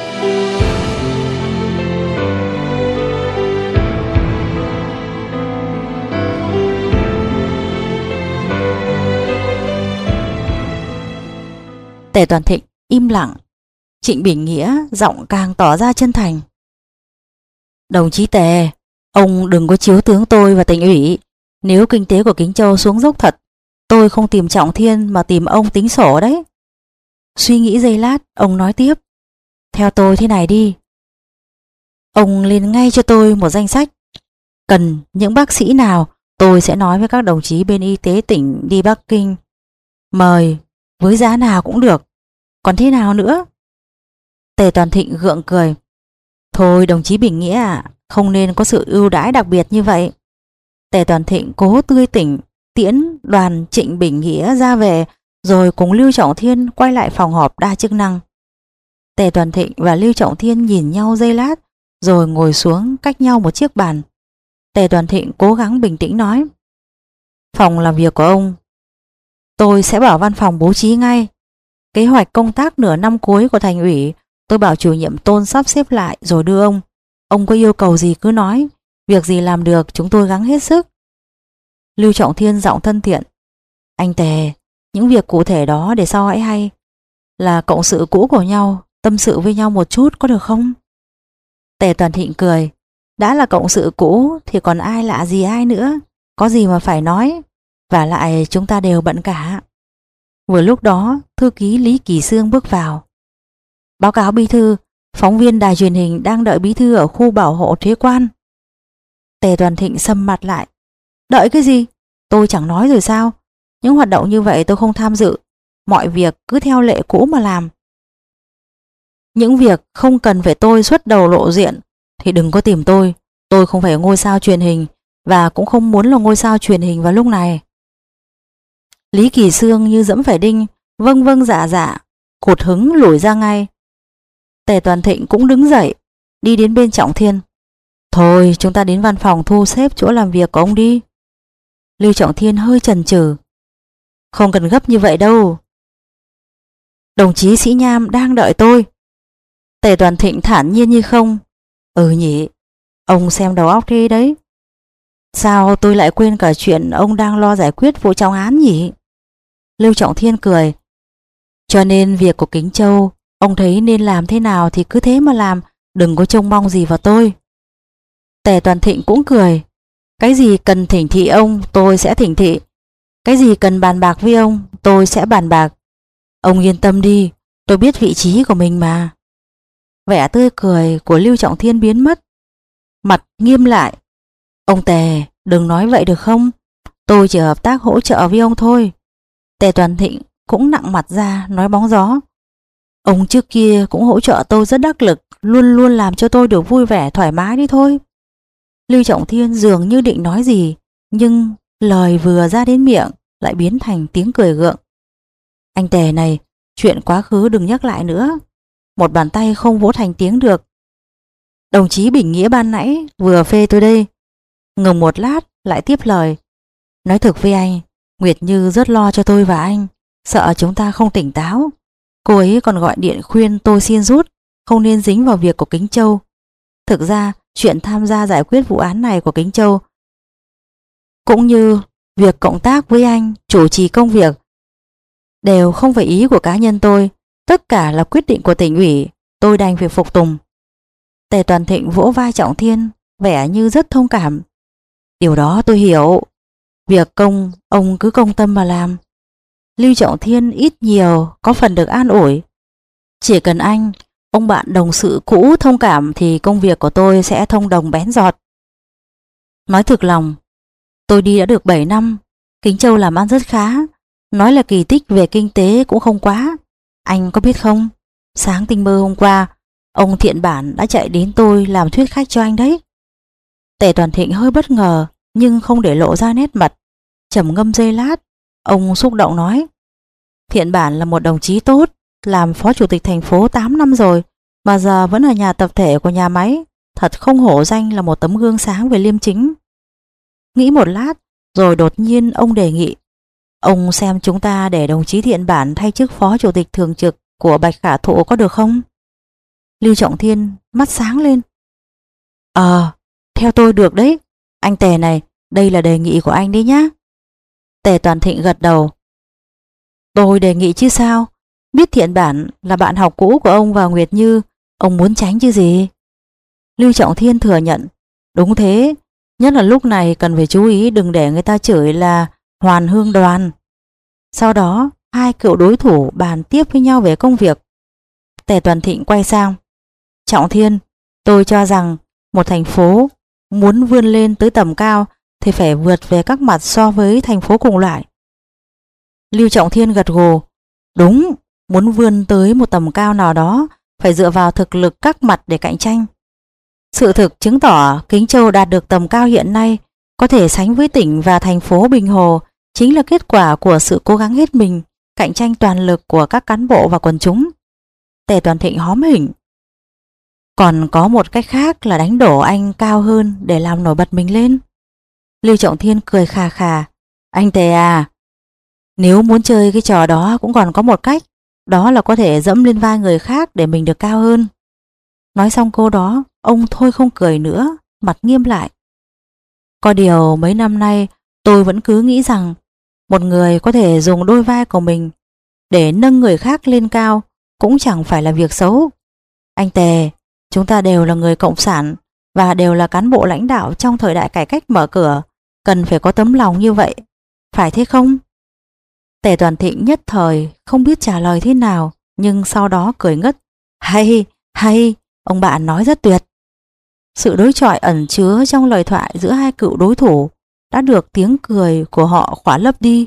Speaker 1: Tề Toàn Thịnh im lặng. Trịnh Bình Nghĩa giọng càng tỏ ra chân thành. Đồng chí Tề, ông đừng có chiếu tướng tôi và tỉnh ủy. Nếu kinh tế của Kính Châu xuống dốc thật, tôi không tìm Trọng Thiên mà tìm ông tính sổ đấy. Suy nghĩ giây lát, ông nói tiếp. Theo tôi thế này đi. Ông lên ngay cho tôi một danh sách. Cần những bác sĩ nào, tôi sẽ nói với các đồng chí bên y tế tỉnh đi Bắc Kinh. Mời, với giá nào cũng được. Còn thế nào nữa? Tề Toàn Thịnh gượng cười. Thôi đồng chí Bình Nghĩa ạ, không nên có sự ưu đãi đặc biệt như vậy. Tề Toàn Thịnh cố tươi tỉnh tiễn đoàn Trịnh Bình Nghĩa ra về, rồi cùng Lưu Trọng Thiên quay lại phòng họp đa chức năng. Tề Toàn Thịnh và Lưu Trọng Thiên nhìn nhau giây lát, rồi ngồi xuống cách nhau một chiếc bàn. Tề Toàn Thịnh cố gắng bình tĩnh nói. Phòng làm việc của ông, tôi sẽ bảo văn phòng bố trí ngay. Kế hoạch công tác nửa năm cuối của thành ủy, tôi bảo chủ nhiệm Tôn sắp xếp lại rồi đưa ông. Ông có yêu cầu gì cứ nói, việc gì làm được chúng tôi gắng hết sức. Lưu Trọng Thiên giọng thân thiện. Anh Tề, những việc cụ thể đó để sau hãy hay. Là cộng sự cũ của nhau, tâm sự với nhau một chút có được không? Tề Toàn Thịnh cười. Đã là cộng sự cũ thì còn ai lạ gì ai nữa, có gì mà phải nói. Và lại chúng ta đều bận cả. Vừa lúc đó, thư ký Lý Kỳ Sương bước vào. Báo cáo bí thư, phóng viên đài truyền hình đang đợi bí thư ở khu bảo hộ thuế quan. Tề Toàn Thịnh sầm mặt lại. Đợi cái gì? Tôi chẳng nói rồi sao? Những hoạt động như vậy tôi không tham dự. mọi việc cứ theo lệ cũ mà làm. Những việc không cần phải tôi xuất đầu lộ diện thì đừng có tìm tôi. Tôi không phải ngôi sao truyền hình và cũng không muốn là ngôi sao truyền hình vào lúc này. Lý Kỳ Xương như dẫm phải đinh, vâng vâng dạ dạ, cụt hứng lủi ra ngay. Tề Toàn Thịnh cũng đứng dậy, đi đến bên Trọng Thiên. Thôi chúng ta đến văn phòng thu xếp chỗ làm việc của ông đi. Lưu Trọng Thiên hơi chần chừ. Không cần gấp như vậy đâu. Đồng chí Sĩ Nham đang đợi tôi. Tề Toàn Thịnh thản nhiên như không. Ừ nhỉ, ông xem đầu óc đi đấy. Sao tôi lại quên cả chuyện ông đang lo giải quyết vụ trọng án nhỉ? Lưu Trọng Thiên cười. Cho nên việc của Kính Châu, ông thấy nên làm thế nào thì cứ thế mà làm, đừng có trông mong gì vào tôi. Tề Toàn Thịnh cũng cười. Cái gì cần thỉnh thị ông, tôi sẽ thỉnh thị. Cái gì cần bàn bạc với ông, tôi sẽ bàn bạc. Ông yên tâm đi, tôi biết vị trí của mình mà. Vẻ tươi cười của Lưu Trọng Thiên biến mất. Mặt nghiêm lại. Ông Tề, đừng nói vậy được không? Tôi chỉ hợp tác hỗ trợ với ông thôi. Tề Toàn Thịnh cũng nặng mặt ra nói bóng gió. Ông trước kia cũng hỗ trợ tôi rất đắc lực, luôn luôn làm cho tôi được vui vẻ thoải mái đi thôi. Lưu Trọng Thiên dường như định nói gì, nhưng lời vừa ra đến miệng lại biến thành tiếng cười gượng. Anh Tề này, chuyện quá khứ đừng nhắc lại nữa. Một bàn tay không vỗ thành tiếng được. Đồng chí Bình Nghĩa ban nãy vừa phê tôi đây. Ngừng một lát lại tiếp lời. Nói thực với anh, Nguyệt Như rất lo cho tôi và anh, sợ chúng ta không tỉnh táo. Cô ấy còn gọi điện khuyên tôi xin rút, không nên dính vào việc của Kính Châu. Thực ra chuyện tham gia giải quyết vụ án này của Kính Châu cũng như việc cộng tác với anh chủ trì công việc đều không phải ý của cá nhân tôi, tất cả là quyết định của tỉnh ủy, tôi đành phải phục tùng. Tề Toàn Thịnh vỗ vai Trọng Thiên, vẻ như rất thông cảm. Điều đó tôi hiểu, việc công ông cứ công tâm mà làm. Lưu Trọng Thiên ít nhiều có phần được an ủi. Chỉ cần anh, ông bạn đồng sự cũ thông cảm thì công việc của tôi sẽ thông đồng bén giọt. Nói thực lòng, tôi đi đã được bảy năm, Kính Châu làm ăn rất khá, nói là kỳ tích về kinh tế cũng không quá. Anh có biết không, sáng tinh mơ hôm qua, ông Thiện Bản đã chạy đến tôi làm thuyết khách cho anh đấy. Tề Toàn Thịnh hơi bất ngờ nhưng không để lộ ra nét mặt. Trầm ngâm giây lát, ông xúc động nói. Thiện Bản là một đồng chí tốt, làm phó chủ tịch thành phố tám năm rồi, mà giờ vẫn ở nhà tập thể của nhà máy, thật không hổ danh là một tấm gương sáng về liêm chính. Nghĩ một lát, rồi đột nhiên ông đề nghị. Ông xem chúng ta để đồng chí Thiện Bản thay chức phó chủ tịch thường trực của Bạch Khả Thụ có được không? Lưu Trọng Thiên mắt sáng lên. Ờ, theo tôi được đấy. Anh Tề này, đây là đề nghị của anh đấy nhá. Tề Toàn Thịnh gật đầu. Tôi đề nghị chứ sao? Biết Thiện Bản là bạn học cũ của ông và Nguyệt Như, ông muốn tránh chứ gì? Lưu Trọng Thiên thừa nhận. Đúng thế, nhất là lúc này cần phải chú ý đừng để người ta chửi là Hoàn Hương Đoàn. Sau đó, hai cựu đối thủ bàn tiếp với nhau về công việc. Tề Toàn Thịnh quay sang. Trọng Thiên, tôi cho rằng một thành phố muốn vươn lên tới tầm cao thì phải vượt về các mặt so với thành phố cùng loại. Lưu Trọng Thiên gật gù. Đúng, muốn vươn tới một tầm cao nào đó phải dựa vào thực lực các mặt để cạnh tranh. Sự thực chứng tỏ Kính Châu đạt được tầm cao hiện nay có thể sánh với tỉnh và thành phố Bình Hồ chính là kết quả của sự cố gắng hết mình, cạnh tranh toàn lực của các cán bộ và quần chúng. Tề Toàn Thịnh hóm hỉnh. Còn có một cách khác là đánh đổ anh cao hơn để làm nổi bật mình lên. Lưu Trọng Thiên cười khà khà. Anh Tề à, nếu muốn chơi cái trò đó cũng còn có một cách, đó là có thể dẫm lên vai người khác để mình được cao hơn. Nói xong câu đó, ông thôi không cười nữa, mặt nghiêm lại. Có điều mấy năm nay tôi vẫn cứ nghĩ rằng một người có thể dùng đôi vai của mình để nâng người khác lên cao cũng chẳng phải là việc xấu. Anh Tề, chúng ta đều là người cộng sản và đều là cán bộ lãnh đạo trong thời đại cải cách mở cửa, cần phải có tấm lòng như vậy, phải thế không? Tề Toàn Thịnh nhất thời không biết trả lời thế nào, nhưng sau đó cười ngất. Hay, hay, ông bạn nói rất tuyệt. Sự đối chọi ẩn chứa trong lời thoại giữa hai cựu đối thủ đã được tiếng cười của họ khỏa lấp đi.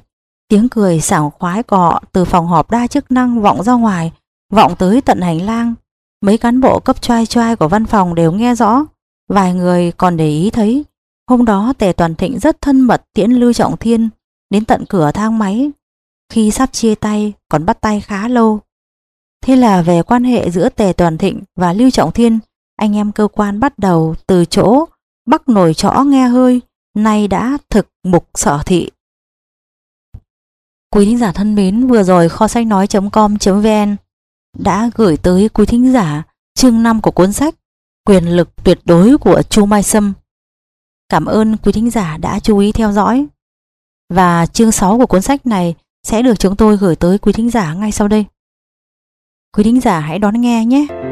Speaker 1: Tiếng cười sảng khoái cọ từ phòng họp đa chức năng vọng ra ngoài, vọng tới tận hành lang. Mấy cán bộ cấp choai choai của văn phòng đều nghe rõ. Vài người còn để ý thấy hôm đó Tề Toàn Thịnh rất thân mật tiễn Lưu Trọng Thiên đến tận cửa thang máy. Khi sắp chia tay còn bắt tay khá lâu. Thế là về quan hệ giữa Tề Toàn Thịnh và Lưu Trọng Thiên, anh em cơ quan bắt đầu từ chỗ bắc nồi chõ nghe hơi, nay đã thực mục sở thị. Quý thính giả thân mến, vừa rồi kho sách nói chấm com chấm vn đã gửi tới quý thính giả chương năm của cuốn sách Quyền lực tuyệt đối của Chu Mai Sâm. Cảm ơn quý thính giả đã chú ý theo dõi. Và chương sáu của cuốn sách này sẽ được chúng tôi gửi tới quý thính giả ngay sau đây. Quý thính giả hãy đón nghe nhé.